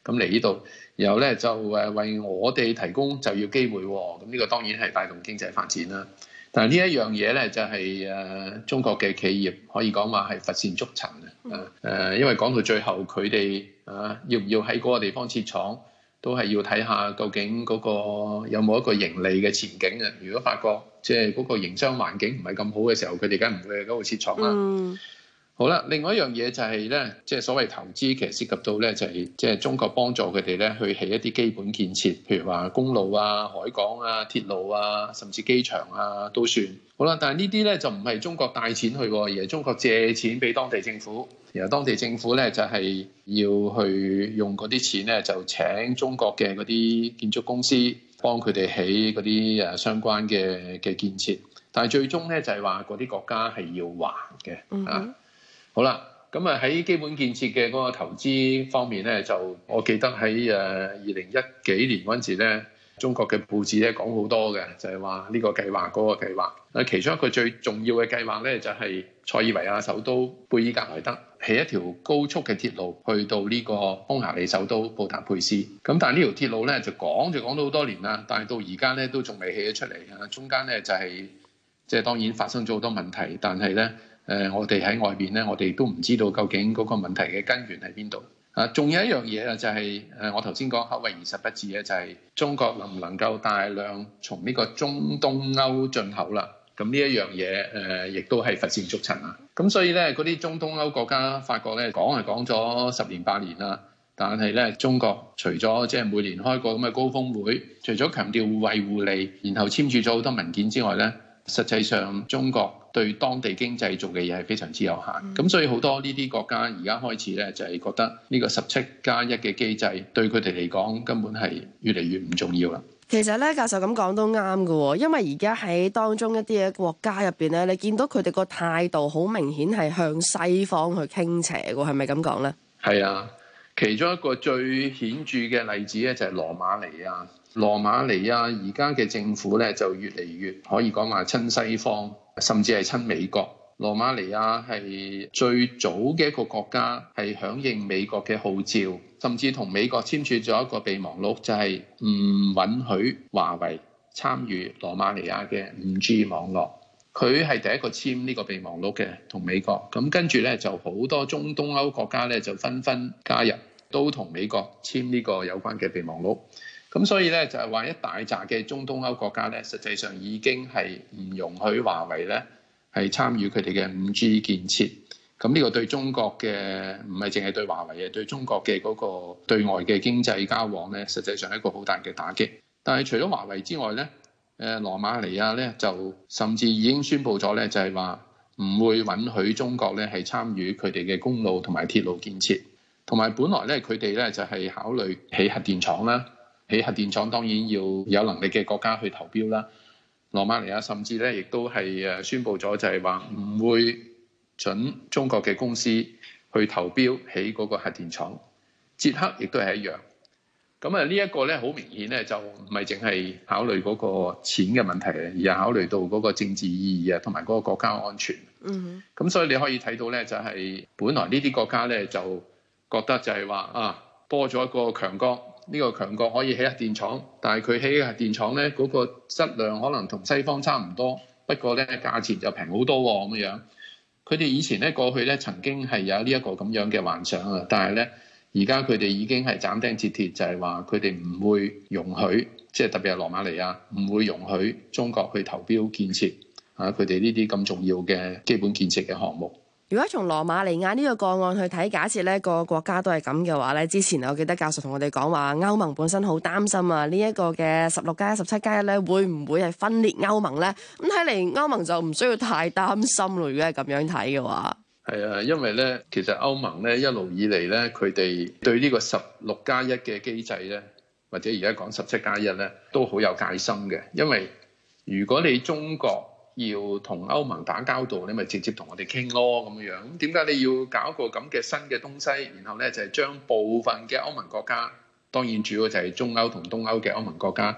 咁嚟呢度，然後咧就為我哋提供就業機會喎。咁呢個當然係帶動經濟發展啦。但係呢一樣嘢咧就係中國嘅企業可以講話係乏善足陳嘅。因為講到最後，佢哋要唔要喺嗰個地方設廠，都係要睇下究竟嗰個有冇一個盈利嘅前景啊。如果發覺即係嗰個營商環境唔係咁好嘅時候，佢哋梗唔會喺嗰度設廠啦。好啦，另外一樣嘢就係咧，即係所謂投資，其實涉及到咧就係即係中國幫助佢哋咧去起一啲基本建設，譬如話公路啊、海港啊、鐵路啊，甚至機場啊都算。好啦，但係呢啲咧就唔係中國帶錢去，而係中國借錢俾當地政府，然後當地政府咧就係要去用嗰啲錢咧就請中國嘅嗰啲建築公司幫佢哋起嗰啲相關嘅建設，但係最終咧就係話嗰啲國家係要還嘅。好啦，咁喺基本建設嘅嗰個投資方面咧，就我記得喺2010幾年嗰陣時咧，中國嘅報紙咧講好多嘅，就係話呢個計劃嗰個計劃。其中一個最重要嘅計劃咧，就係塞爾維亞首都貝爾格萊德起一條高速嘅鐵路去到呢個匈牙利首都布達佩斯。咁但係呢條鐵路咧就講咗好多年啦，但係到而家咧都仲未起得出嚟啊！中間咧就係即係當然發生咗好多問題，但係咧。我哋喺外邊咧，我哋都唔知道究竟嗰個問題嘅根源喺邊度啊！仲有一樣嘢啊，就係我頭先講口惠而實不至咧，就係中國能唔能夠大量從呢個中東歐進口啦？咁呢一樣嘢亦都係乏善足陳啊！咁所以咧，嗰啲中東歐國家發覺咧講係講咗10年8年啦，但係咧中國除咗即係每年開個咁嘅高峰會，除咗強調互惠互利，然後簽署咗好多文件之外咧，實際上中國對當地經濟做嘅嘢係非常之有限，咁所以好多呢啲國家而家開始咧就係覺得呢個17+1嘅機制對佢哋嚟講根本係越嚟越唔重要啦。 其實咧，教授咁講都啱嘅，因為而家喺當中一啲嘅國家入邊咧，你見到佢哋個態度好明顯係向西方去傾斜嘅，係咪咁講咧？係啊，其中一個最顯著嘅例子咧就係羅馬尼亞。羅馬尼亞而家嘅政府咧就越嚟越可以講話親西方，甚至係親美國。羅馬尼亞係最早嘅一個國家，係響應美國嘅號召，甚至同美國簽署咗一個備忘錄，就係唔允許華為參與羅馬尼亞嘅5G 網絡。佢係第一個簽呢個備忘錄嘅，同美國。咁跟住咧就好多中東歐國家咧就紛紛加入，都同美國簽呢個有關嘅備忘錄。咁所以咧就係話一大紮嘅中東歐國家咧，實際上已經係唔容許華為咧係參與佢哋嘅5G 建設。咁呢個對中國嘅唔係淨係對華為嘅，對中國嘅嗰個對外嘅經濟交往咧，實際上係一個好大嘅打擊。但係除咗華為之外咧，羅馬尼亞咧就甚至已經宣布咗咧，就係話唔會允許中國咧係參與佢哋嘅公路同埋鐵路建設。同埋本來咧佢哋咧就係考慮起核電廠啦。起核電廠當然要有能力嘅國家去投標啦。羅馬尼亞甚至咧亦都係宣布咗，就係話唔會准中國嘅公司去投標起嗰個核電廠。捷克亦都係一樣。咁呢一個咧好明顯咧就唔係淨係考慮嗰個錢嘅問題，而係考慮到嗰個政治意義啊，同埋嗰個國家安全。咁所以你可以睇到咧，就係本來呢啲國家咧就覺得就係話多咗一個強國。呢個強國可以起核電廠，但係佢起嘅核電廠咧嗰個質量可能同西方差唔多，不過咧價錢就平好多喎咁樣。佢哋以前咧過去咧曾經係有呢一個咁樣嘅幻想啊，但係咧而家佢哋已經係斬釘截鐵，就係話佢哋唔會容許，即係特別係羅馬尼亞唔會容許中國去投標建設佢哋呢啲咁重要嘅基本建設嘅項目。 如果從羅馬尼亞呢個個案去睇，假設呢個國家都係咁嘅話咧，之前我記得教授同我哋講話，歐盟本身好擔心啊，呢一個嘅16+1、17+1咧，會唔會係分裂歐盟咧？咁睇嚟歐盟就唔需要太擔心咯。如果係咁樣睇嘅話， 係啊，因為咧其實歐盟咧一路以嚟咧，佢哋對呢個16+1嘅機制咧，或者而家講17+1咧，都好有戒心嘅。因為如果你中國要同歐盟打交道，你咪直接同我哋傾咯咁樣。咁點解你要搞個咁嘅新嘅東西？然後咧就係將部分嘅歐盟國家，當然主要就係中歐同東歐嘅歐盟國家，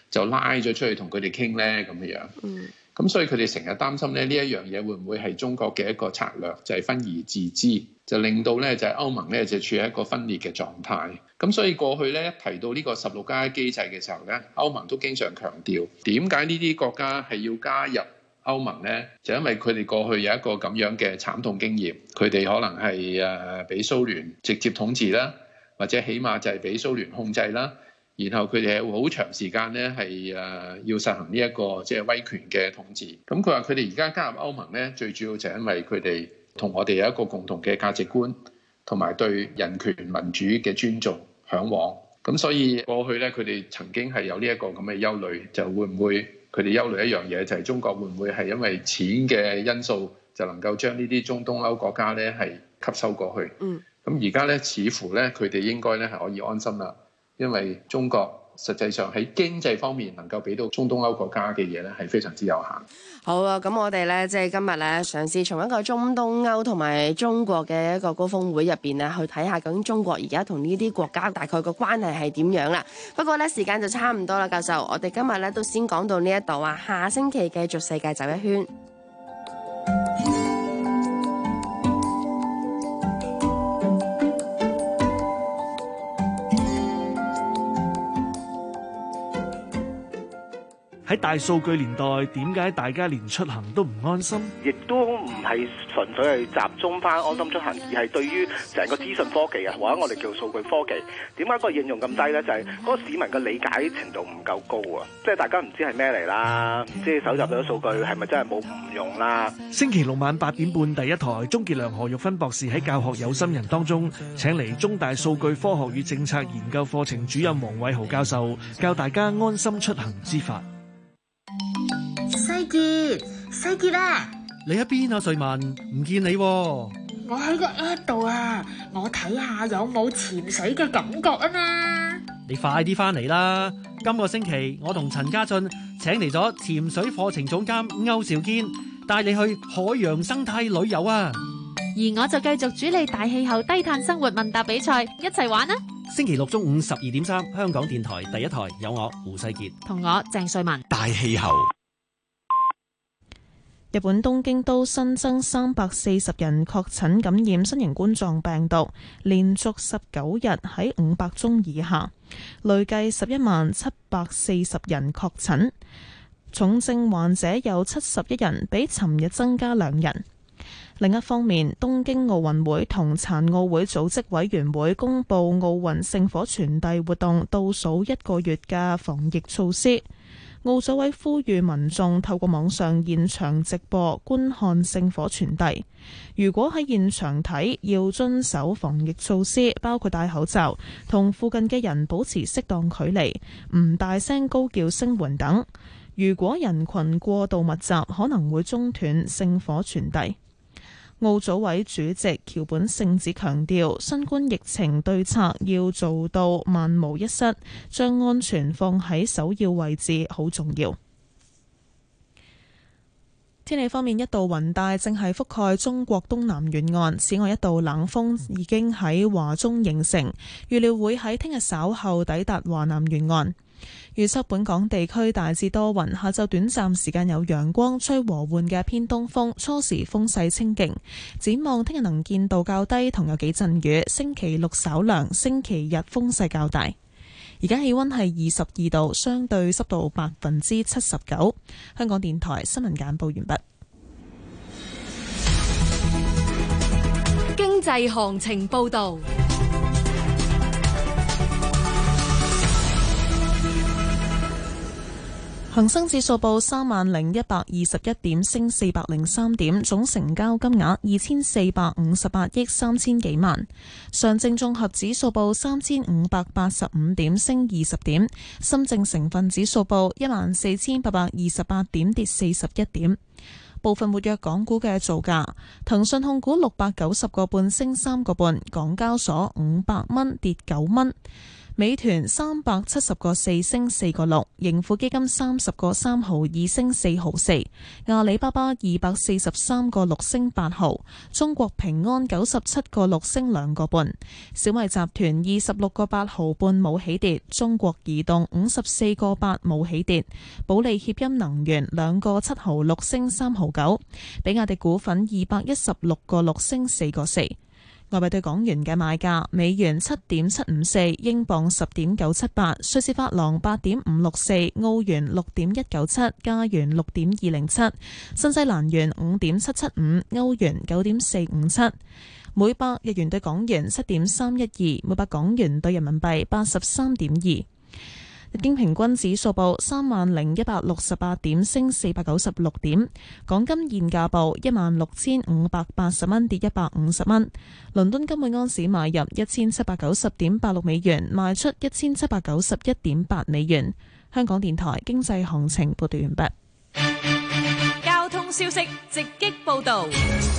就拉咗出去同佢哋傾咧咁樣。咁所以佢哋成日擔心咧呢一樣嘢會唔會係中國嘅一個策略，就係分而治之，就令到咧就係歐盟咧就處喺一個分裂嘅狀態。咁所以過去咧一提到呢個16+1機制嘅時候咧，歐盟都經常強調點解呢啲國家係要加入歐盟咧，就因為佢哋過去有一個咁樣嘅慘痛經驗，佢哋可能係俾蘇聯直接統治啦，或者起碼就係俾蘇聯控制啦。然後佢哋係好長時間咧係要實行呢一個即係威權嘅統治。咁佢話佢哋而家加入歐盟咧，最主要就係因為佢哋同我哋有一個共同嘅價值觀，同埋對人權民主嘅尊重嚮往。咁所以過去咧，佢哋曾經係有呢一個咁嘅憂慮，就會唔會佢哋憂慮一樣嘢，就係中國會唔會係因為錢嘅因素，就能夠將呢啲中東歐國家咧係吸收過去。咁而家咧似乎咧佢哋應該咧係可以安心啦。因為中國實際上喺經濟方面能夠俾到中東歐國家嘅嘢咧，係非常之有限。 好啊，咁我哋咧即係今日咧嘗試從一個中東歐同埋中國嘅一個高峰會入邊咧，去睇下究竟中國而家同呢啲國家大概個關係係點樣啦。不過咧時間就差唔多啦，教授，我哋今日咧都先講到呢一度啊，下星期繼續世界走一圈。 喺大數據年代，點解大家連出行都唔安心？ 亦都唔係純粹係集中翻安心出行，而係對於成個資訊科技啊，或者我哋叫數據科技，點解個應用咁低呢？就係嗰個市民嘅理解程度唔夠高啊！即係大家唔知係咩嚟啦，唔知搜集到數據係咪真係冇誤用啦。 星期六晚8點半，第一台鍾傑良、何玉芬博士喺教學有心人當中請嚟中大數據科學與政策研究課程主任黃偉豪教授，教大家安心出行之法。 世傑啊！ 你喺邊啊？瑞文，唔見你喎。 我喺個 app 度啊，我睇下有冇潛水嘅感覺啊嘛。 你快啲翻嚟啦！今個星期我同陳家俊請嚟咗潛水課程總監歐兆堅，帶你去海洋生態旅遊啊！ 而我就繼續主理大氣候低碳生活問答比賽，一齊玩啊！ 星期六中午12.3，香港電台第一台有我胡世傑同我鄭瑞文。 大氣候。 日本東京都新增340人確診感染新型冠狀病毒，連續19日喺500宗以下，累計11,740人確診。重症患者有71人，比尋日增加2人。另一方面，東京奧運會同殘奧會組織委員會公布奧運聖火傳遞活動倒數1個月嘅防疫措施。奧組委呼籲民眾透過網上現場直播觀看聖火傳遞。如果喺現場睇，要遵守防疫措施，包括戴口罩、同附近嘅人保持適當距離、唔大聲高叫聲援等。如果人群過度密集，可能會中斷聖火傳遞。奧組委主席橋本聖子強調，新冠疫情對策要做到萬無一失，將安全放喺首要位置，好重要。天氣方面，一道雲帶正係覆蓋中國東南沿岸，此外一道冷鋒已經喺華中形成，預料會喺聽日稍後抵達華南沿岸。預測本港地區大致多雲，下晝短暫時間有陽光，吹和緩嘅偏東風，初時風勢清勁。展望聽日能見度較低，同有幾陣雨。星期六稍涼，星期日風勢較大。而家氣溫係22度，相對濕度79%。香港電台新聞簡報完畢。 經濟行情報道。 恒生指數報30,121點，升403點，總成交金額2458億3000幾萬。上證綜合指數報3585點，升20點。深證成分指數報14828點，跌41點。部分活躍港股嘅造價：騰訊控股690個半升3個半，港交所500蚊跌9蚊。 美團370個4升4個6，盈富基金30個3毫2升4毫4，阿里巴巴243個6升8毫，中國平安97個6升2個半，小米集團26個8毫半冇起跌，中國移動54個8冇起跌，保利協鑫能源2個7毫6升3毫9，比亞迪股份216個6升4個4。外幣對港元嘅賣價：美元7.754，英鎊10.978，瑞士法郎8.564，澳元6.197，加元6.207，新西蘭元5.775，歐元9.457，每百日元對港元7.312，每百港元對人民幣83.2。日經平均指數報30,168點，升496點。港金現價報16,580蚊，跌150蚊。倫敦金每盎司買入1790.86美元，賣出1791.8美元。香港電台經濟行情報道完畢。交通消息直擊報道。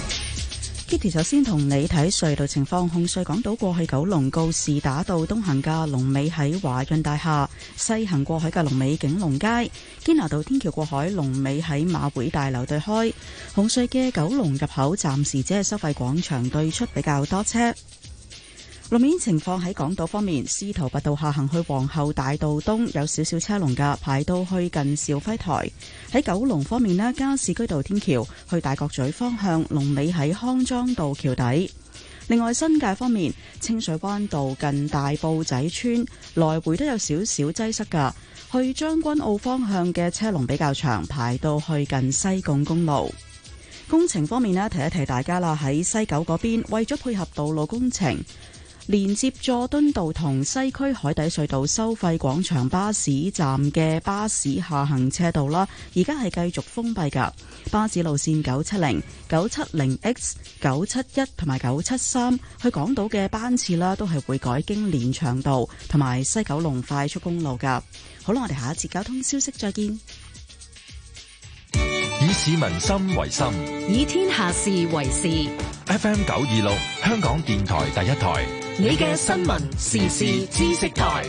Kitty 首先同你睇隧道情況，紅隧港島過去九龍告士打道東行嘅龍尾喺華潤大廈，西行過海嘅龍尾景隆街，堅拿道天橋過海龍尾喺馬會大樓對開。紅隧嘅九龍入口暫時只係收費廣場對出比較多車。路面情況喺港島方面，司徒拔道下行去皇后大道東有少少車龍㗎，排到去近肇輝台。喺九龍方面呢，加士居道天橋去大角咀方向龍尾喺康莊道橋底。另外新界方面，清水灣道近大埔仔村來回都有少少擠塞㗎，去將軍澳方向嘅車龍比較長，排到去近西貢公路。工程方面呢，提一提大家啦，喺西九嗰邊為咗配合道路工程，連接佐敦道同西區海底隧道收費廣場巴士站嘅巴士下行車道啦，而家係繼續封閉㗎。巴士路線970、970X、971同埋973去港島嘅班次啦，都係會改經連翔道同埋西九龍快速公路㗎。好啦，我哋下一節交通消息再見。 以市民心為心， 以天下事為事。 FM 926，香港電台第一台。 你嘅新聞時事知識台。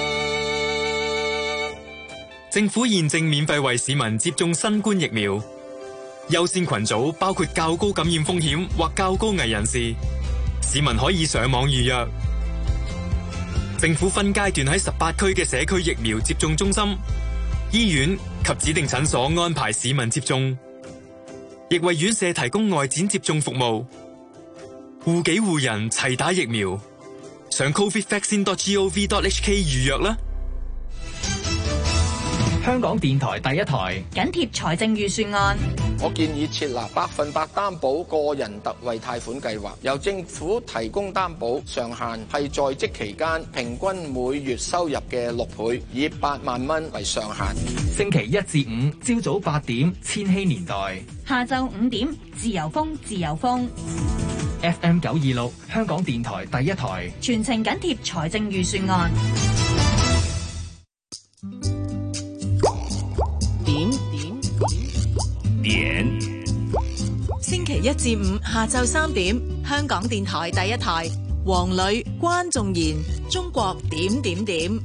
政府現正免費為市民接種新冠疫苗，優先群組包括較高感染風險或較高危人士。市民可以上網預約。政府分階段喺18區嘅社區疫苗接種中心、醫院及指定診所安排市民接種，亦為院舍提供外展接種服務。護己護人，齊打疫苗。上 covidvaccine.gov.hk 預約啦。 香港電台第一台緊貼財政預算案。 我建議設立100%擔保個人特惠貸款計劃，由政府提供擔保，上限係在職期間平均每月收入嘅6倍，以8萬蚊為上限。 星期1至5朝早8點，千禧年代； 下晝5點，自由風，自由風。 FM 926，香港電台第一台， 全程緊貼財政預算案。 點星期1至5下晝3點，香港電台第一台，黃磊、關仲賢，中國點點點。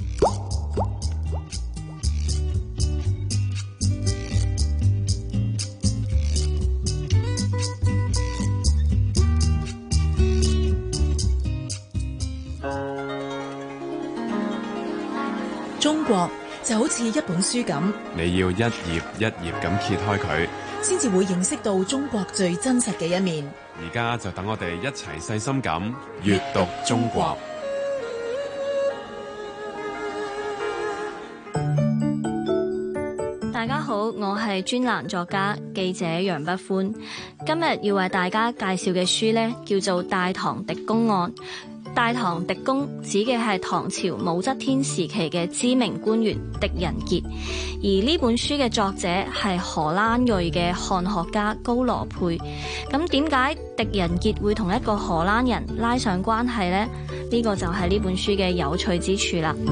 中國就好似一本書咁， 你要一頁一頁咁揭開佢， 先至會認識到中國最真實嘅一面。 而家就等我哋一齊細心咁閱讀中國。 大家好，我係專欄作家記者楊不歡。今日要為大家介紹嘅書呢，叫做《大唐狄公案》。大唐狄公指嘅係唐朝武則天時期嘅知名官員狄仁傑，而呢本書嘅作者係荷蘭裔嘅漢學家高羅佩。咁點解狄仁傑會同一個荷蘭人拉上關係呢？呢個就係呢本書嘅有趣之處啦。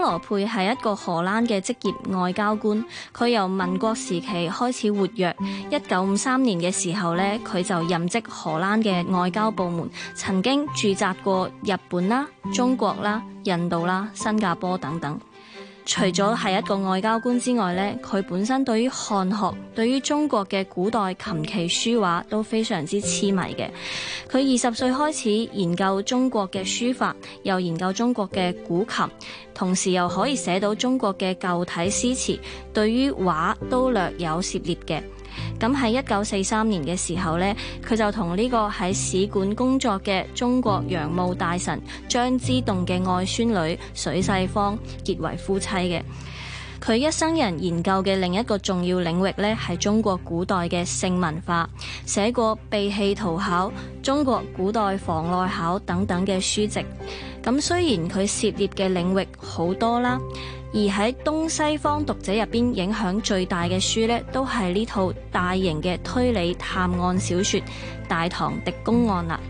羅佩係一個荷蘭嘅職業外交官，佢由民國時期開始活躍。1953年嘅時候呢，佢就任職荷蘭嘅外交部門，曾經駐紮過日本啦、中國啦、印度啦、新加坡等等。除咗係一個外交官之外呢，佢本身對於漢學、對於中國嘅古代琴棋書畫都非常之痴迷嘅。佢20歲開始研究中國嘅書法，又研究中國嘅古琴，同時又可以寫到中國嘅舊體詩詞，對於畫都略有涉獵嘅。咁喺1943年嘅時候呢，佢就同呢個喺使館工作嘅中國洋務大臣張之洞嘅外孫女水世芳結為夫妻嘅。佢一生人研究嘅另一個重要領域呢，係中國古代嘅性文化，寫過《秘器圖考》、中國古代房內考等等嘅書籍。咁雖然佢涉獵嘅領域好多啦，而喺東西方讀者入邊影響最大嘅書呢，都係呢套大型嘅推理探案小說《大唐狄公案》啦。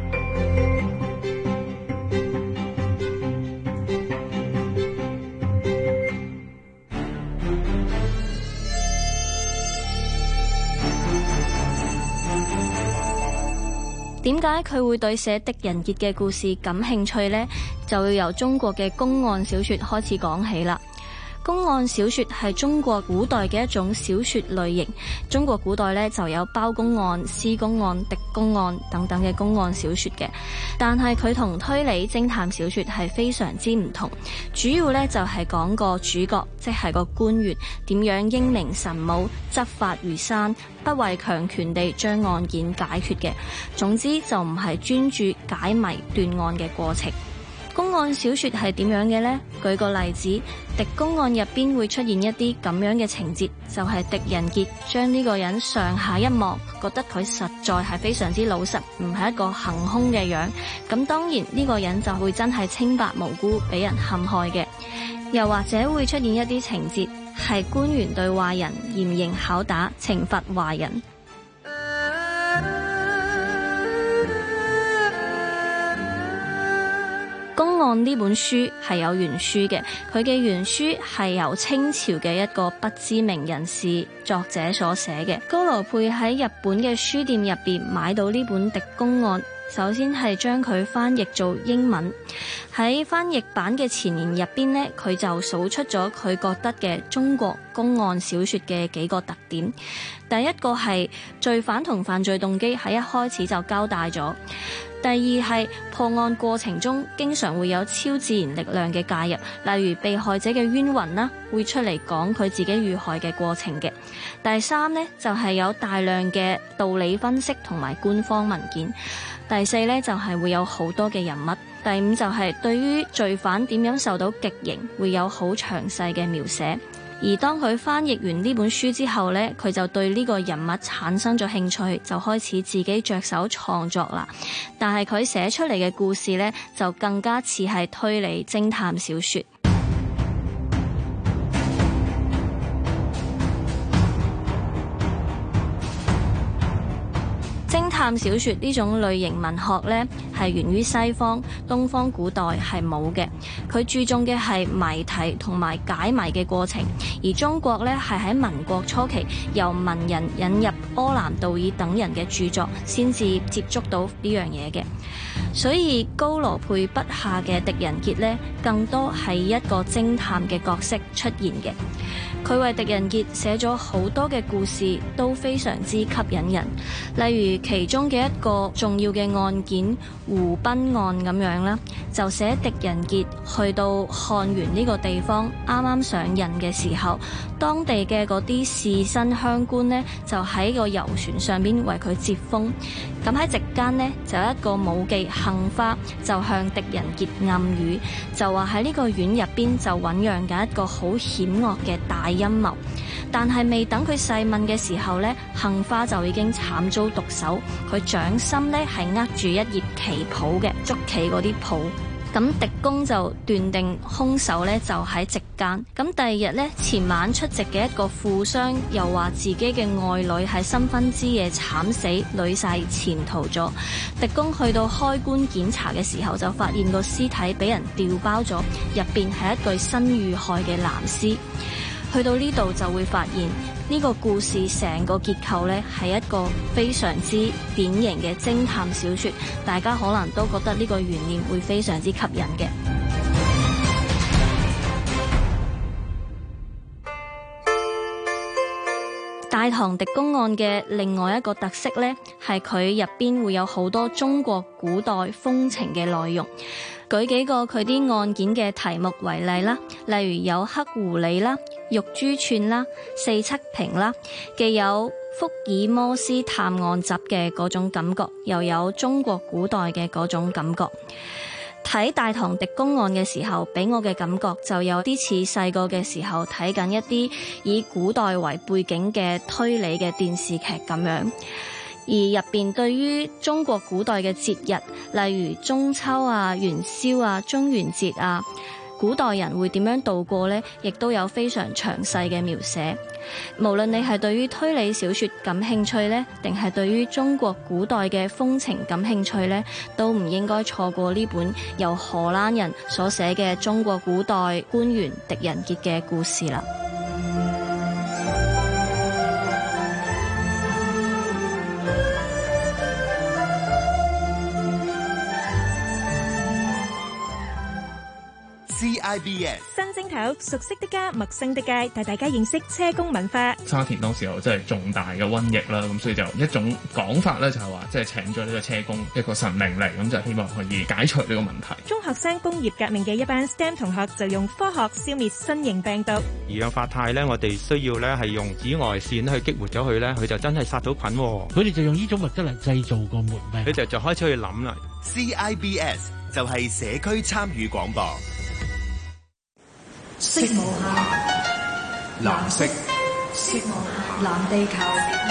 點解佢會對寫狄仁傑嘅故事感興趣呢？就要由中國嘅公案小說開始講起啦。公案小說係中國古代嘅一種小說類型。中國古代呢就有包公案、施公案、狄公案等等嘅公案小說嘅，但係佢同推理偵探小說係非常之唔同。主要呢就係講個主角，即係個官員點樣英明神武、執法如山，不畏強權地將案件解決嘅。總之就唔係專注解謎斷案嘅過程。公案小說係點樣嘅呢？舉個例子，狄公案入邊會出現一啲咁樣嘅情節，就係狄仁傑將呢個人上下一望，覺得佢實在係非常之老實，唔係一個行兇嘅樣。咁當然呢個人就會真係清白無辜，俾人陷害嘅。又或者會出現一啲情節，係官員對壞人嚴刑拷打，懲罰壞人。公案呢本書係有原書嘅，佢嘅原書係由清朝嘅一個不知名人士作者所寫嘅。高羅佩喺日本嘅書店入邊買到呢本狄公案，首先係將佢翻譯做英文。喺翻譯版嘅前言入邊呢，佢就數出咗佢覺得嘅中國公案小說嘅幾個特點。第一個係罪犯同犯罪動機喺一開始就交代咗。第二係破案過程中經常會有超自然力量嘅介入，例如被害者嘅冤魂啦，會出嚟講佢自己遇害嘅過程嘅。第三呢，就係有大量嘅道理分析同埋官方文件。第四呢，就係會有好多嘅人物。第五就係對於罪犯點樣受到極刑會有好詳細嘅描寫。而當佢翻譯完呢本書之後呢，佢就對呢個人物產生咗興趣，就開始自己着手創作啦。但係佢寫出嚟嘅故事呢，就更加似係推理偵探小說。偵探小說呢種類型文學呢，係源於西方，東方古代係冇嘅。佢注重嘅係謎題同埋解謎嘅過程，而中國呢，係喺民國初期由文人引入柯南道爾等人嘅著作，先至接觸到呢樣嘢嘅。所以高羅佩筆下嘅狄仁傑呢，更多係一個偵探嘅角色出現嘅。佢為狄仁傑寫咗好多嘅故事，都非常之吸引人。例如其中嘅一個重要嘅案件湖濱案咁樣啦，就寫狄仁傑去到漢源呢個地方，啱啱上任嘅時候，當地嘅嗰啲士紳鄉官呢，就喺個遊船上邊為佢接風。咁喺席間呢，就有一個武妓杏花就向狄仁傑暗語，就話喺呢個院入邊就醞釀緊一個好險惡嘅大陰謀。但係未等佢細問嘅時候呢，杏花就已經慘遭毒手。佢掌心呢係握住一頁旗袍嘅，捉棋嗰啲袍。 咁狄公就斷定兇手呢就喺席間。咁第二日呢，前晚出席嘅一個富商又話自己嘅愛女喺新婚之夜慘死，女婿潛逃咗。狄公去到開棺檢查嘅時候，就發現個屍體俾人調包咗，入邊係一具新遇害嘅男屍。去到呢度就會發現呢個故事成個結構呢係一個非常之典型嘅偵探小說，大家可能都覺得呢個懸念會非常之吸引嘅。大唐狄公案嘅另外一個特色呢，係佢入邊會有好多中國古代風情嘅內容。舉幾個佢啲案件嘅題目為例啦，例如有黑狐狸啦、玉珠串啦、四七平啦，既有福爾摩斯探案集嘅嗰種感覺，又有中國古代嘅嗰種感覺。睇大唐狄公案嘅時候，俾我嘅感覺就有啲似細個嘅時候睇緊一啲以古代為背景嘅推理嘅電視劇咁樣。而入邊對於中國古代嘅節日，例如中秋啊、元宵啊、中元節啊，古代人會點樣度過呢？亦都有非常詳細嘅描寫。無論你係對於推理小說感興趣呢，定係對於中國古代嘅風情感興趣呢，都唔應該錯過呢本由荷蘭人所寫嘅中國古代官員狄仁傑嘅故事啦。 CIBS 新正頭，熟悉的家，陌生的街，帶大家認識車公文化。 沙田當時候真係重大嘅瘟疫啦，咁所以就一種講法咧，就係話即係請咗呢個車公一個神明嚟，咁就希望可以解除呢個問題。 中學生工業革命嘅一班 STEM 同學就用科學消滅新型病毒。 二氧化鈦咧，我哋需要咧係用紫外線去激活咗佢咧，佢就真係殺到菌。 佢哋就用呢種物質嚟製造個門病。 佢哋就開始去諗啦。 CIBS 就係社區參與廣播。 色無限，藍色，色無限，藍地球。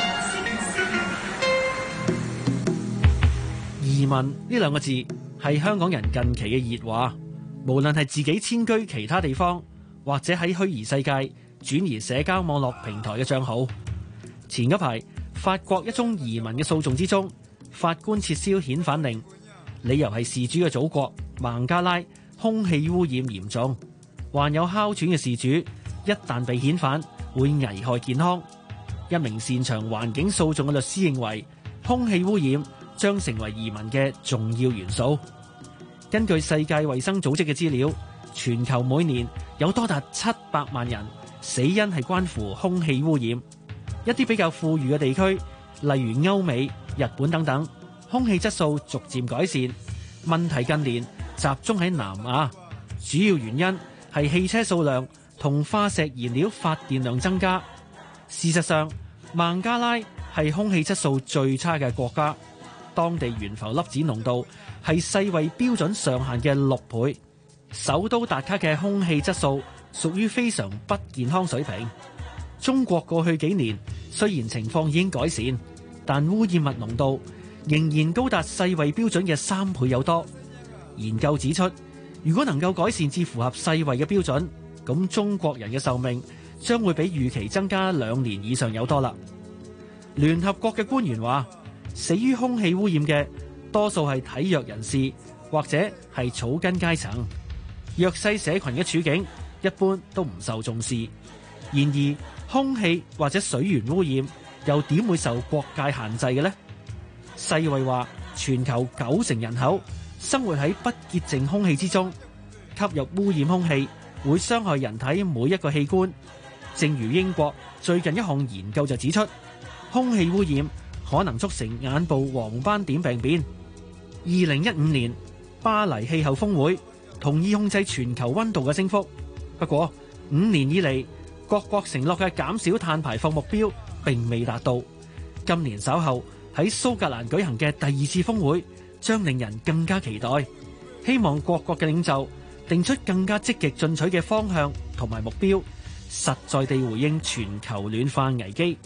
移民呢兩個字係香港人近期嘅熱話，無論係自己遷居其他地方，或者喺虛擬世界轉移社交網絡平台嘅帳號。前一排法國一宗移民嘅訴訟之中，法官撤銷遣返令，理由係事主嘅祖國孟加拉空氣污染嚴重。患有哮喘嘅事主一旦被遣返，會危害健康。一名擅長環境訴訟嘅律師認為，空氣污染將成為移民嘅重要元素。根據世界衛生組織嘅資料，全球每年有多達700萬人死因係關乎空氣污染。一啲比較富裕嘅地區，例如歐美、日本等等，空氣質素逐漸改善。問題近年集中喺南亞，主要原因係汽車數量同化石燃料發電量增加。事實上，孟加拉係空氣質素最差嘅國家，當地懸浮粒子濃度係世衛標準上限嘅6倍。首都達卡嘅空氣質素屬於非常不健康水平。中國過去幾年雖然情況已經改善，但污染物濃度仍然高達世衛標準嘅3倍有多。研究指出，如果能夠改善至符合世衛嘅標準，咁中國人嘅壽命將會比預期增加2年以上有多啦。聯合國嘅官員話，死於空氣污染嘅多數係體弱人士或者係草根階層，弱勢社群嘅處境一般都唔受重視。然而，空氣或者水源污染又點會受國界限制嘅呢？世衛話，全球90%人口生活喺不潔淨空氣之中，吸入污染空氣會傷害人體每一個器官。正如英國最近一項研究就指出，空氣污染可能促成眼部黃斑點病變。2015年巴黎氣候峰會同意控制全球溫度嘅升幅，不過5年以嚟各國承諾嘅減少碳排放目標並未達到。今年稍後喺蘇格蘭舉行嘅第2次峰會將令人更加期待，希望各國嘅領袖定出更加積極進取嘅方向同埋目標，實在地回應全球暖化危機。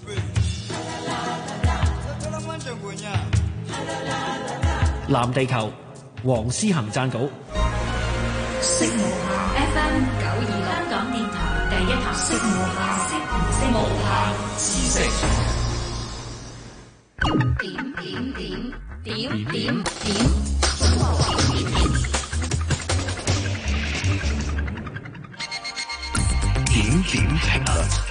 藍地球，黃思恒撰稿。 色無限 FM 926香港電台第一台，色無限，色無限知識。點評論。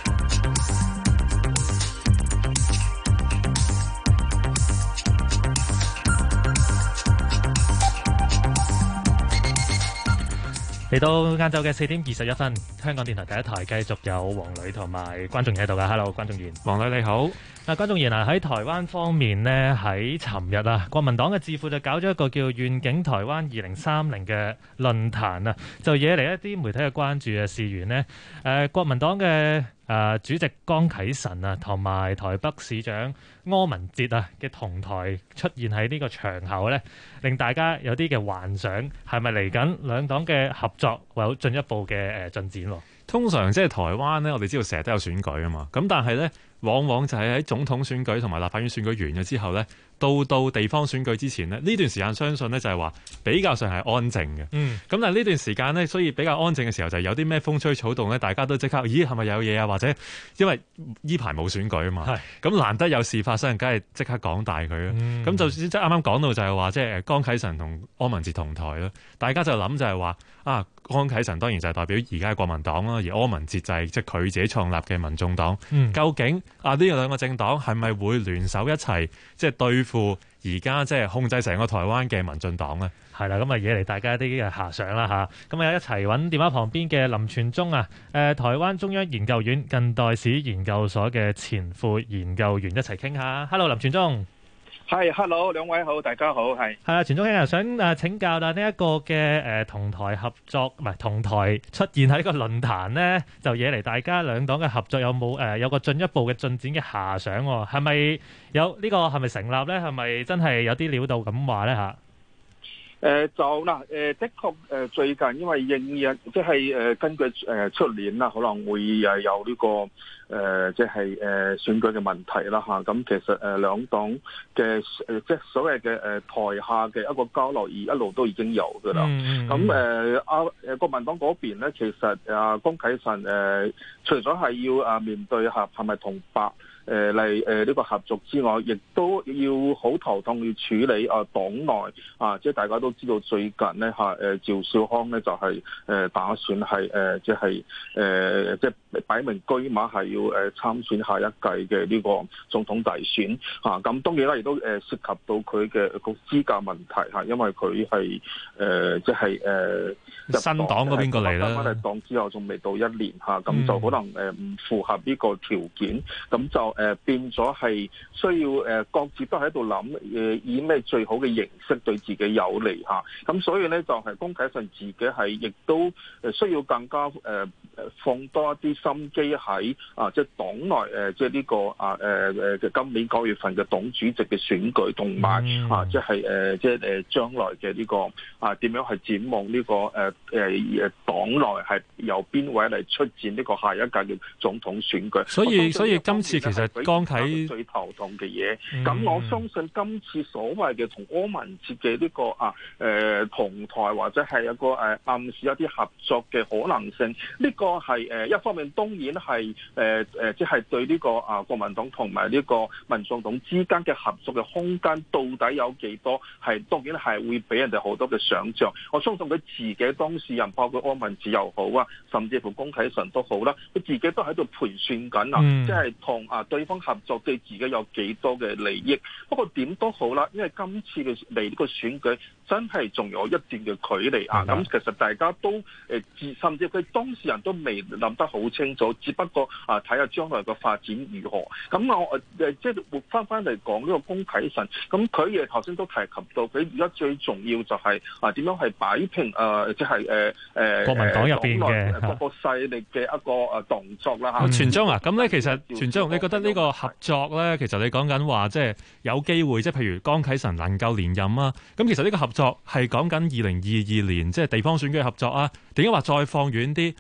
嚟到晏晝嘅4點21分，香港電台第一台繼續有黃磊同埋關仲然喺度㗎。Hello， 關仲然， 黃磊你好。 嗱，關仲然啊，喺台灣方面呢，喺尋日啊，國民黨嘅智庫就搞咗一個叫願景台灣2030嘅論壇啊，就惹嚟一啲媒體嘅關注啊。事緣呢，國民黨嘅主席江啟臣啊，同埋台北市長柯文哲啊嘅同台出現喺呢個場口呢，令大家有啲嘅幻想，係咪嚟緊兩黨嘅合作會有進一步嘅進展？ 通常即係台灣呢，我哋知道成日都有選舉啊嘛，咁但係呢，往往就係喺總統選舉同埋立法院選舉完咗之後呢，到地方選舉之前呢，呢段時間相信呢就係話比較上係安靜嘅。咁但係呢段時間呢，所以比較安靜嘅時候就有啲咩風吹草動呢，大家都即刻咦係咪有嘢啊？或者因為依排冇選舉啊嘛，咁難得有事發生，梗係即刻講大佢啦。咁就算即係啱啱講到就係話即係江啟臣同柯文哲同台啦，大家就諗就係話啊，江啟臣當然就係代表而家嘅國民黨啦，而柯文哲就係即係佢自己創立嘅民眾黨。究竟呢兩個政黨係咪會聯手一齊即係對付而家即係控制成個台灣嘅民進黨呢？ 係啦，咁啊惹嚟大家啲嘅遐想啦嚇。咁啊一齊揾電話旁邊嘅林全忠啊，台灣中央研究院近代史研究所嘅前副研究員一齊傾下。Hello， 林全忠。 係 ，hello， 兩位好，大家好，係啊，全忠兄啊，想請教啦，呢一個嘅同台合作，唔係同台出現喺呢個論壇呢，就惹嚟大家兩黨嘅合作有冇有個進一步嘅進展嘅遐想？係咪有呢個係咪成立呢？係咪真係有啲料到咁話呢？嚇？ 的確最近因為應即係根據出年啦，可能會有呢個即係選舉嘅問題啦嚇。咁其實兩黨嘅即係所謂嘅台下嘅一個交流，一路都已經有㗎啦。咁國民黨嗰邊咧，其實江啟臣除咗係要面對係咪同白嚟呢個合作之外，亦都要好頭痛要處理黨內即係大家都知道最近呢趙少康呢就係打算係即係即係擺明車馬係要參選下一屆嘅呢個總統大選咁當然啦，亦都涉及到佢嘅個資格問題因為佢係即係新黨嗰邊過嚟啦， 翻嚟黨之後仲未到1年咁就可能唔符合呢個條件，咁就變咗係需要各自都喺度諗以咩最好嘅形式對自己有利咁所以咧就係江啟臣自己係亦都需要更加放多一啲心機喺即係黨內即係呢個今年9月份嘅黨主席嘅選舉，同埋即係即係將來嘅呢個點樣去展望呢個黨內係由邊位嚟出戰呢個下一屆嘅總統選舉。 所以今次其實江啟最頭痛嘅嘢，咁我相信今次所謂嘅同柯文哲嘅呢個同台或者係一個暗示一啲合作嘅可能性，呢個係一方面當然係即係對呢個國民黨同埋呢個民眾黨之間嘅合作嘅空間到底有幾多，係當然係會俾人哋好多嘅想像。我相信佢自己當事人，包括柯文哲又好甚至乎江啟臣都好啦，佢自己都喺度盤算緊即係同對方合作對自己有幾多嘅利益。不過點都好啦，因為今次嘅嚟呢個選舉真係仲有一段嘅距離咁其實大家都甚至佢當事人都未諗得好清楚，只不過睇下將來嘅發展如何。咁我即係活翻嚟講呢個江啟臣，咁佢亦頭先都提及到，佢而家最重要就係點樣係擺平即係國民黨入邊嘅各個勢力嘅一個動作啦全忠咁咧，其實全忠，你覺得呢個合作咧，其實你講緊話即係有機會，即係譬如江啟臣能夠連任咁其實呢個合作係講緊2022年即係地方選舉合作定係話再放遠啲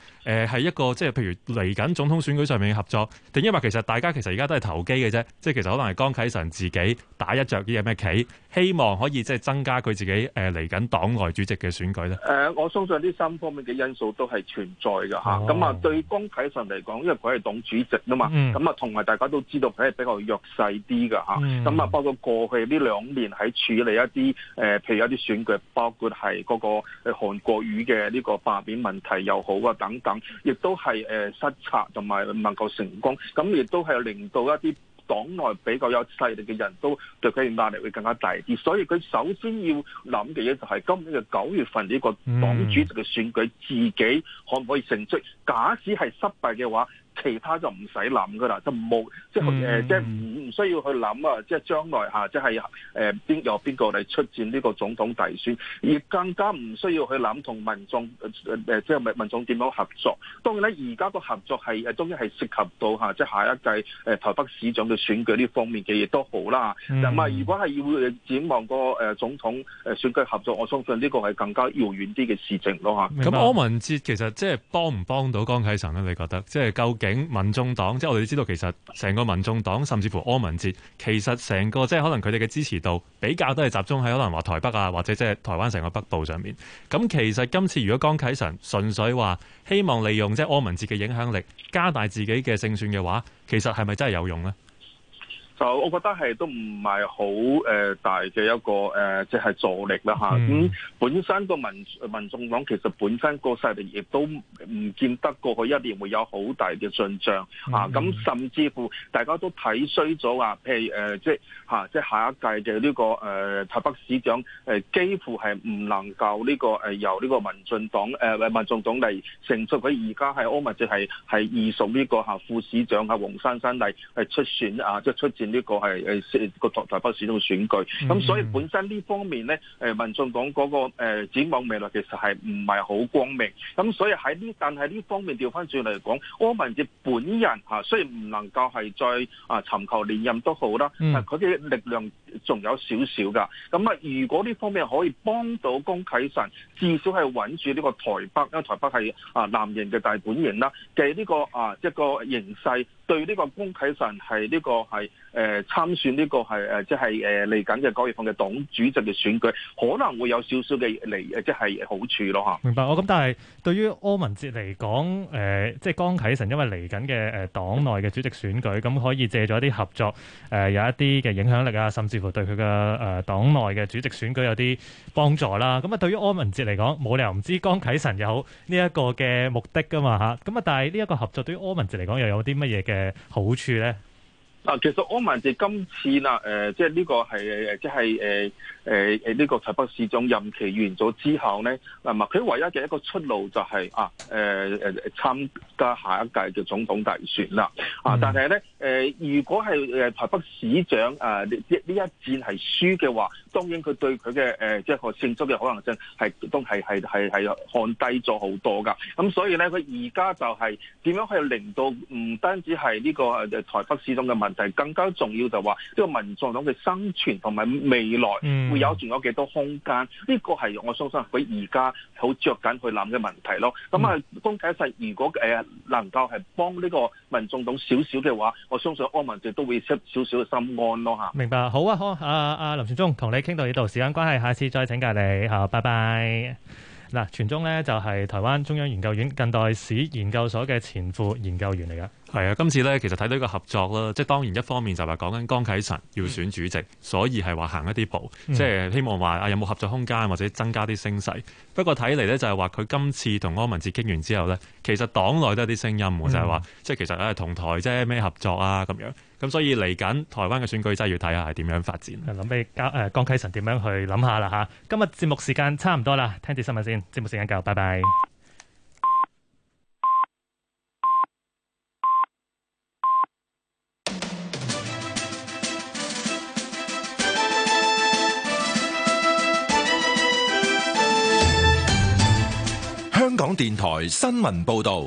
係一個即係譬如嚟緊總統選舉上面嘅合作，定因為其實大家其實而家都係投機嘅啫，即係其實可能係江啟臣自己打一着啲嘢咩棋，希望可以即係增加佢自己嚟緊黨內主席嘅選舉咧。 我相信呢三方面嘅因素都係存在嘅嚇。咁啊，對江啟臣嚟講，因為佢係黨主席啊嘛，咁啊同埋大家都知道佢係比較弱勢啲嘅嚇。咁啊，包括過去呢2年喺處理一啲譬如一啲選舉，包括係嗰個韓國瑜嘅呢個罷免問題又好啊等等，亦都係失策同埋唔能夠成功，咁亦都係令到一啲黨內比較有勢力嘅人都對佢嘅壓力會更加大啲，所以佢首先要諗嘅嘢就係今年嘅9月份呢個黨主席嘅選舉，自己可唔可以勝出？假使係失敗嘅話，其他就唔使諗噶啦，就冇即係唔需要去諗啊！即係將來嚇，即係由邊個嚟出戰呢個總統大選，而更加唔需要去諗同民眾即係民眾點樣合作。當然咧，而家個合作係當然係涉及到嚇，即係下一屆台北市長嘅選舉呢方面嘅嘢都好啦。咁啊，如果係要展望個總統選舉合作，我相信呢個係更加遙遠啲嘅事情咯嚇。 咁柯文哲其實即係幫唔幫到江啟臣咧？你覺得即係究竟民眾黨即係我哋知道，其實成個民眾黨甚至乎柯文哲，其實成個即係可能佢哋嘅支持度比較都係集中喺可能話台北啊，或者即係台灣成個北部上面。咁其實今次如果江啟臣純粹話希望利用即係柯文哲嘅影響力加大自己嘅勝算嘅話，其實係咪真係有用呢？ 就我覺得係都唔係好大嘅一個即係助力啦嚇。咁本身個民眾黨其實本身個勢力亦都唔見得過去1年會有好大嘅進帳啊。咁甚至乎大家都睇衰咗話，譬如即係下一屆嘅呢個台北市長幾乎係唔能夠呢個由呢個民眾黨嚟勝出。佢而家係柯文哲係意屬呢個副市長黃珊珊嚟出選啊，即係出戰呢個係個台北市長嘅選舉，咁所以本身呢方面咧，民眾黨嗰個展望未來其實係唔係好光明，咁所以但係呢方面調翻轉嚟講，柯文哲本人雖然唔能夠係再尋求連任都好啦，佢嘅力量仲有少少噶，咁啊如果呢方面可以幫到江啟臣，至少係穩住呢個台北，因為台北係藍營嘅大本營啦嘅呢個一個形勢。對呢個江啟臣係呢個係參選呢個係即係嚟緊嘅9月份嘅黨主席嘅選舉，可能會有少少嘅即係好處咯嚇。 明白。咁但係對於柯文哲嚟講，即係江啟臣因為嚟緊嘅黨內嘅主席選舉，咁可以借咗一啲合作，有一啲嘅影響力啊，甚至乎對佢嘅黨內嘅主席選舉有啲幫助啦。咁啊，對於柯文哲嚟講，冇理由唔知江啟臣有呢一個嘅目的㗎嘛嚇。咁啊，但係呢一個合作對於柯文哲嚟講又有啲乜嘢嘅好處咧？ 其實柯文哲今次啦，即係呢個係即係呢個台北市長任期完咗之後咧，佢唯一嘅一個出路就係參加下一屆嘅總統大選啦。但係咧如果係台北市長呢一戰係輸嘅話，當然佢對佢嘅即係個勝出嘅可能性都係看低咗好多噶。咁所以咧，佢而家就係點樣去令到唔單止係呢個台北市長嘅問題，更加重要就話呢個民眾黨嘅生存同埋未來會仲有幾多空間？呢個係我相信佢而家好着緊去諗嘅問題咯。咁江啟臣如果能夠係幫呢個民眾黨少少嘅話，我相信柯文哲都會少少嘅心安咯嚇。 明白，好啊，好啊，林傳忠同你傾到呢度，時間關係，下次再請教你，好，拜拜。嗱，傳忠呢就係台灣中央研究院近代史研究所嘅前副研究員嚟㗎。 係啊，今次咧其實睇到一個合作啦，即係當然一方面就話講緊江啟臣要選主席，所以係話行一啲步，即係希望話有冇合作空間或者增加啲聲勢。不過睇嚟咧就係話佢今次同柯文哲傾完之後咧，其實黨內都有啲聲音喎，就係話即係其實同台啫咩合作啊咁樣。咁所以嚟緊台灣嘅選舉真係要睇下係點樣發展。 諗起江啟臣點樣去諗下啦嚇。今日節目時間差唔多啦，聽啲新聞先。節目時間夠，拜拜。 香港電台新聞報導，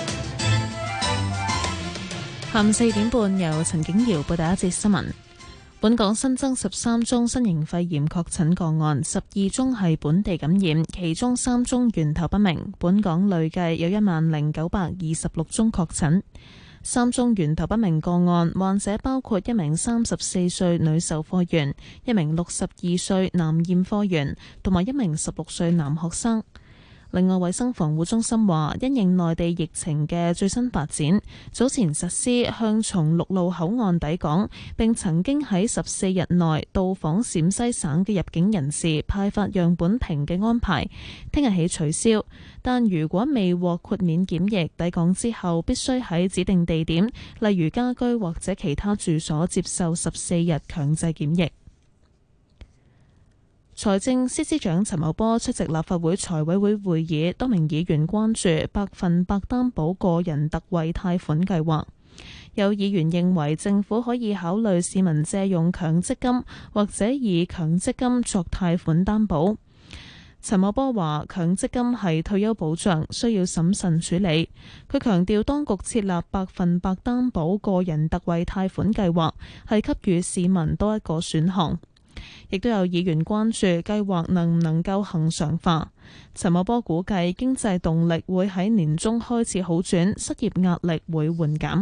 下午4點半由陳景瑤報道一節新聞。 本港新增13宗新型肺炎確診個案，12宗係本地感染，其中3宗源頭不明。本港累計有10,926宗確診，3宗源頭不明個案，患者包括一名34歲女售貨員、一名62歲男驗貨員同埋一名16歲男學生。另外，衛生防護中心話，因應內地疫情嘅最新發展，早前實施向從陸路口岸抵港並曾經喺14日內到訪陝西省嘅入境人士派發樣本瓶嘅安排，聽日起取消。但如果未獲豁免檢疫，抵港之後必須喺指定地點，例如家居或者其他住所接受14日強制檢疫。財政司司長陳茂波出席立法會財委會會議，多名議員關注100%擔保個人特惠貸款計劃。有議員認為政府可以考慮市民借用強積金或者以強積金作貸款擔保。陳茂波話：強積金係退休保障，需要審慎處理。佢強調，當局設立100%擔保個人特惠貸款計劃，係給予市民多一個選項。亦都有議員關注計劃能唔能夠恆常化。陳茂波估計經濟動力會喺年中開始好轉，失業壓力會緩減。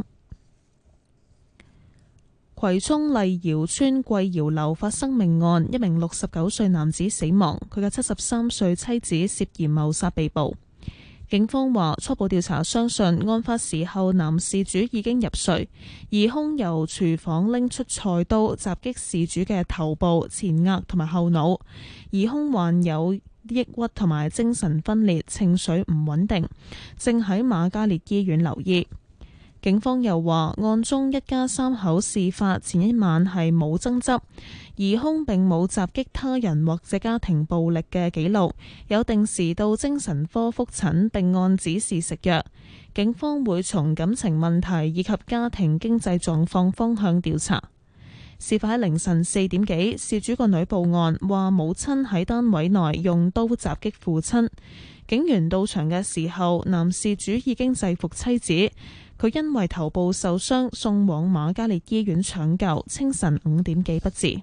葵涌麗瑤村貴瑤樓發生命案，一名69歲男子死亡，佢嘅73歲妻子涉嫌謀殺被捕。警方話初步調查相信案發時候男事主已經入睡，疑兇由廚房拎出菜刀襲擊事主嘅頭部、前額同埋後腦。疑兇患有抑鬱同埋精神分裂，情緒唔穩定，正喺瑪嘉烈醫院留醫。警方又話案中一家3口事發前一晚係冇爭執，疑兇並冇襲擊他人或者家庭暴力嘅記錄，有定時到精神科覆診並按指示食藥。警方會從感情問題以及家庭經濟狀況方向調查。事發喺凌晨4點幾，事主個女報案話母親喺單位內用刀襲擊父親。警員到場嘅時候，男事主已經制服妻子。佢因為頭部受傷，送往瑪嘉烈醫院搶救，清晨5點幾不治。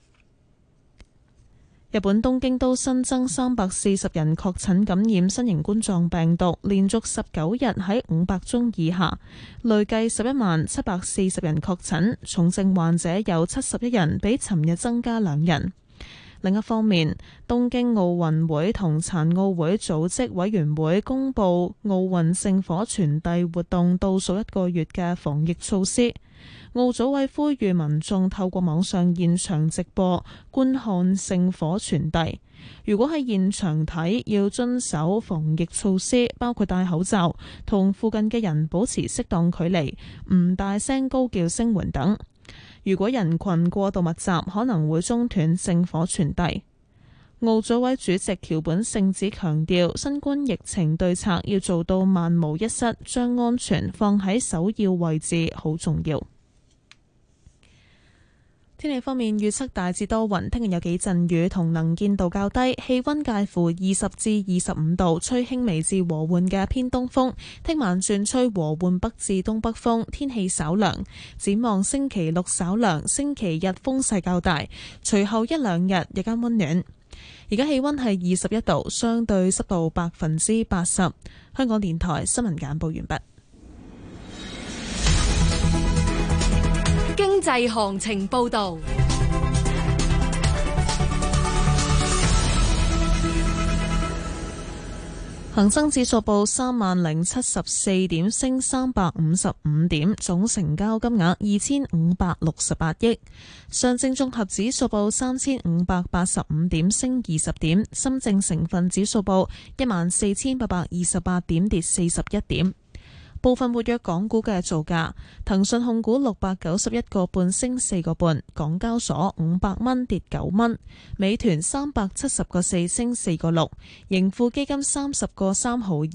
日本東京都新增340人確診感染新型冠狀病毒，連續19日喺500宗以下，累計11,740人確診，重症患者有71人，比尋日增加2人。另一方面，東京奧運會同殘奧會組織委員會公布奧運聖火傳遞活動倒數1個月嘅防疫措施。奧組委呼籲民眾透過網上現場直播觀看聖火傳遞。如果喺現場睇，要遵守防疫措施，包括戴口罩、同附近嘅人保持適當距離、唔大聲高叫聲援等。如果人群過度密集，可能會中斷聖火傳遞。奧組委主席橋本聖子強調，新冠疫情對策要做到萬無一失，將安全放喺首要位置，好重要。天氣方面，預測大致多雲，聽日有幾陣雨同能見度較低，氣溫介乎20至25度，吹輕微至和緩嘅偏東風。聽晚轉吹和緩北至東北風，天氣稍涼。展望星期六稍涼，星期日風勢較大，隨後1、2日日間溫暖。而家氣溫係21度，相對濕度80%。香港電台新聞簡報完畢。 經濟行情報道。 恒生指數報30,074點，升355點，總成交金額2568億。上證綜合指數報3585點，升20點。深證成分指數報14,828點，跌41點。部分活躍港股嘅造價：騰訊控股691個半升4個半，港交所500蚊跌9蚊，美團370個4升4個6，盈富基金30個3毫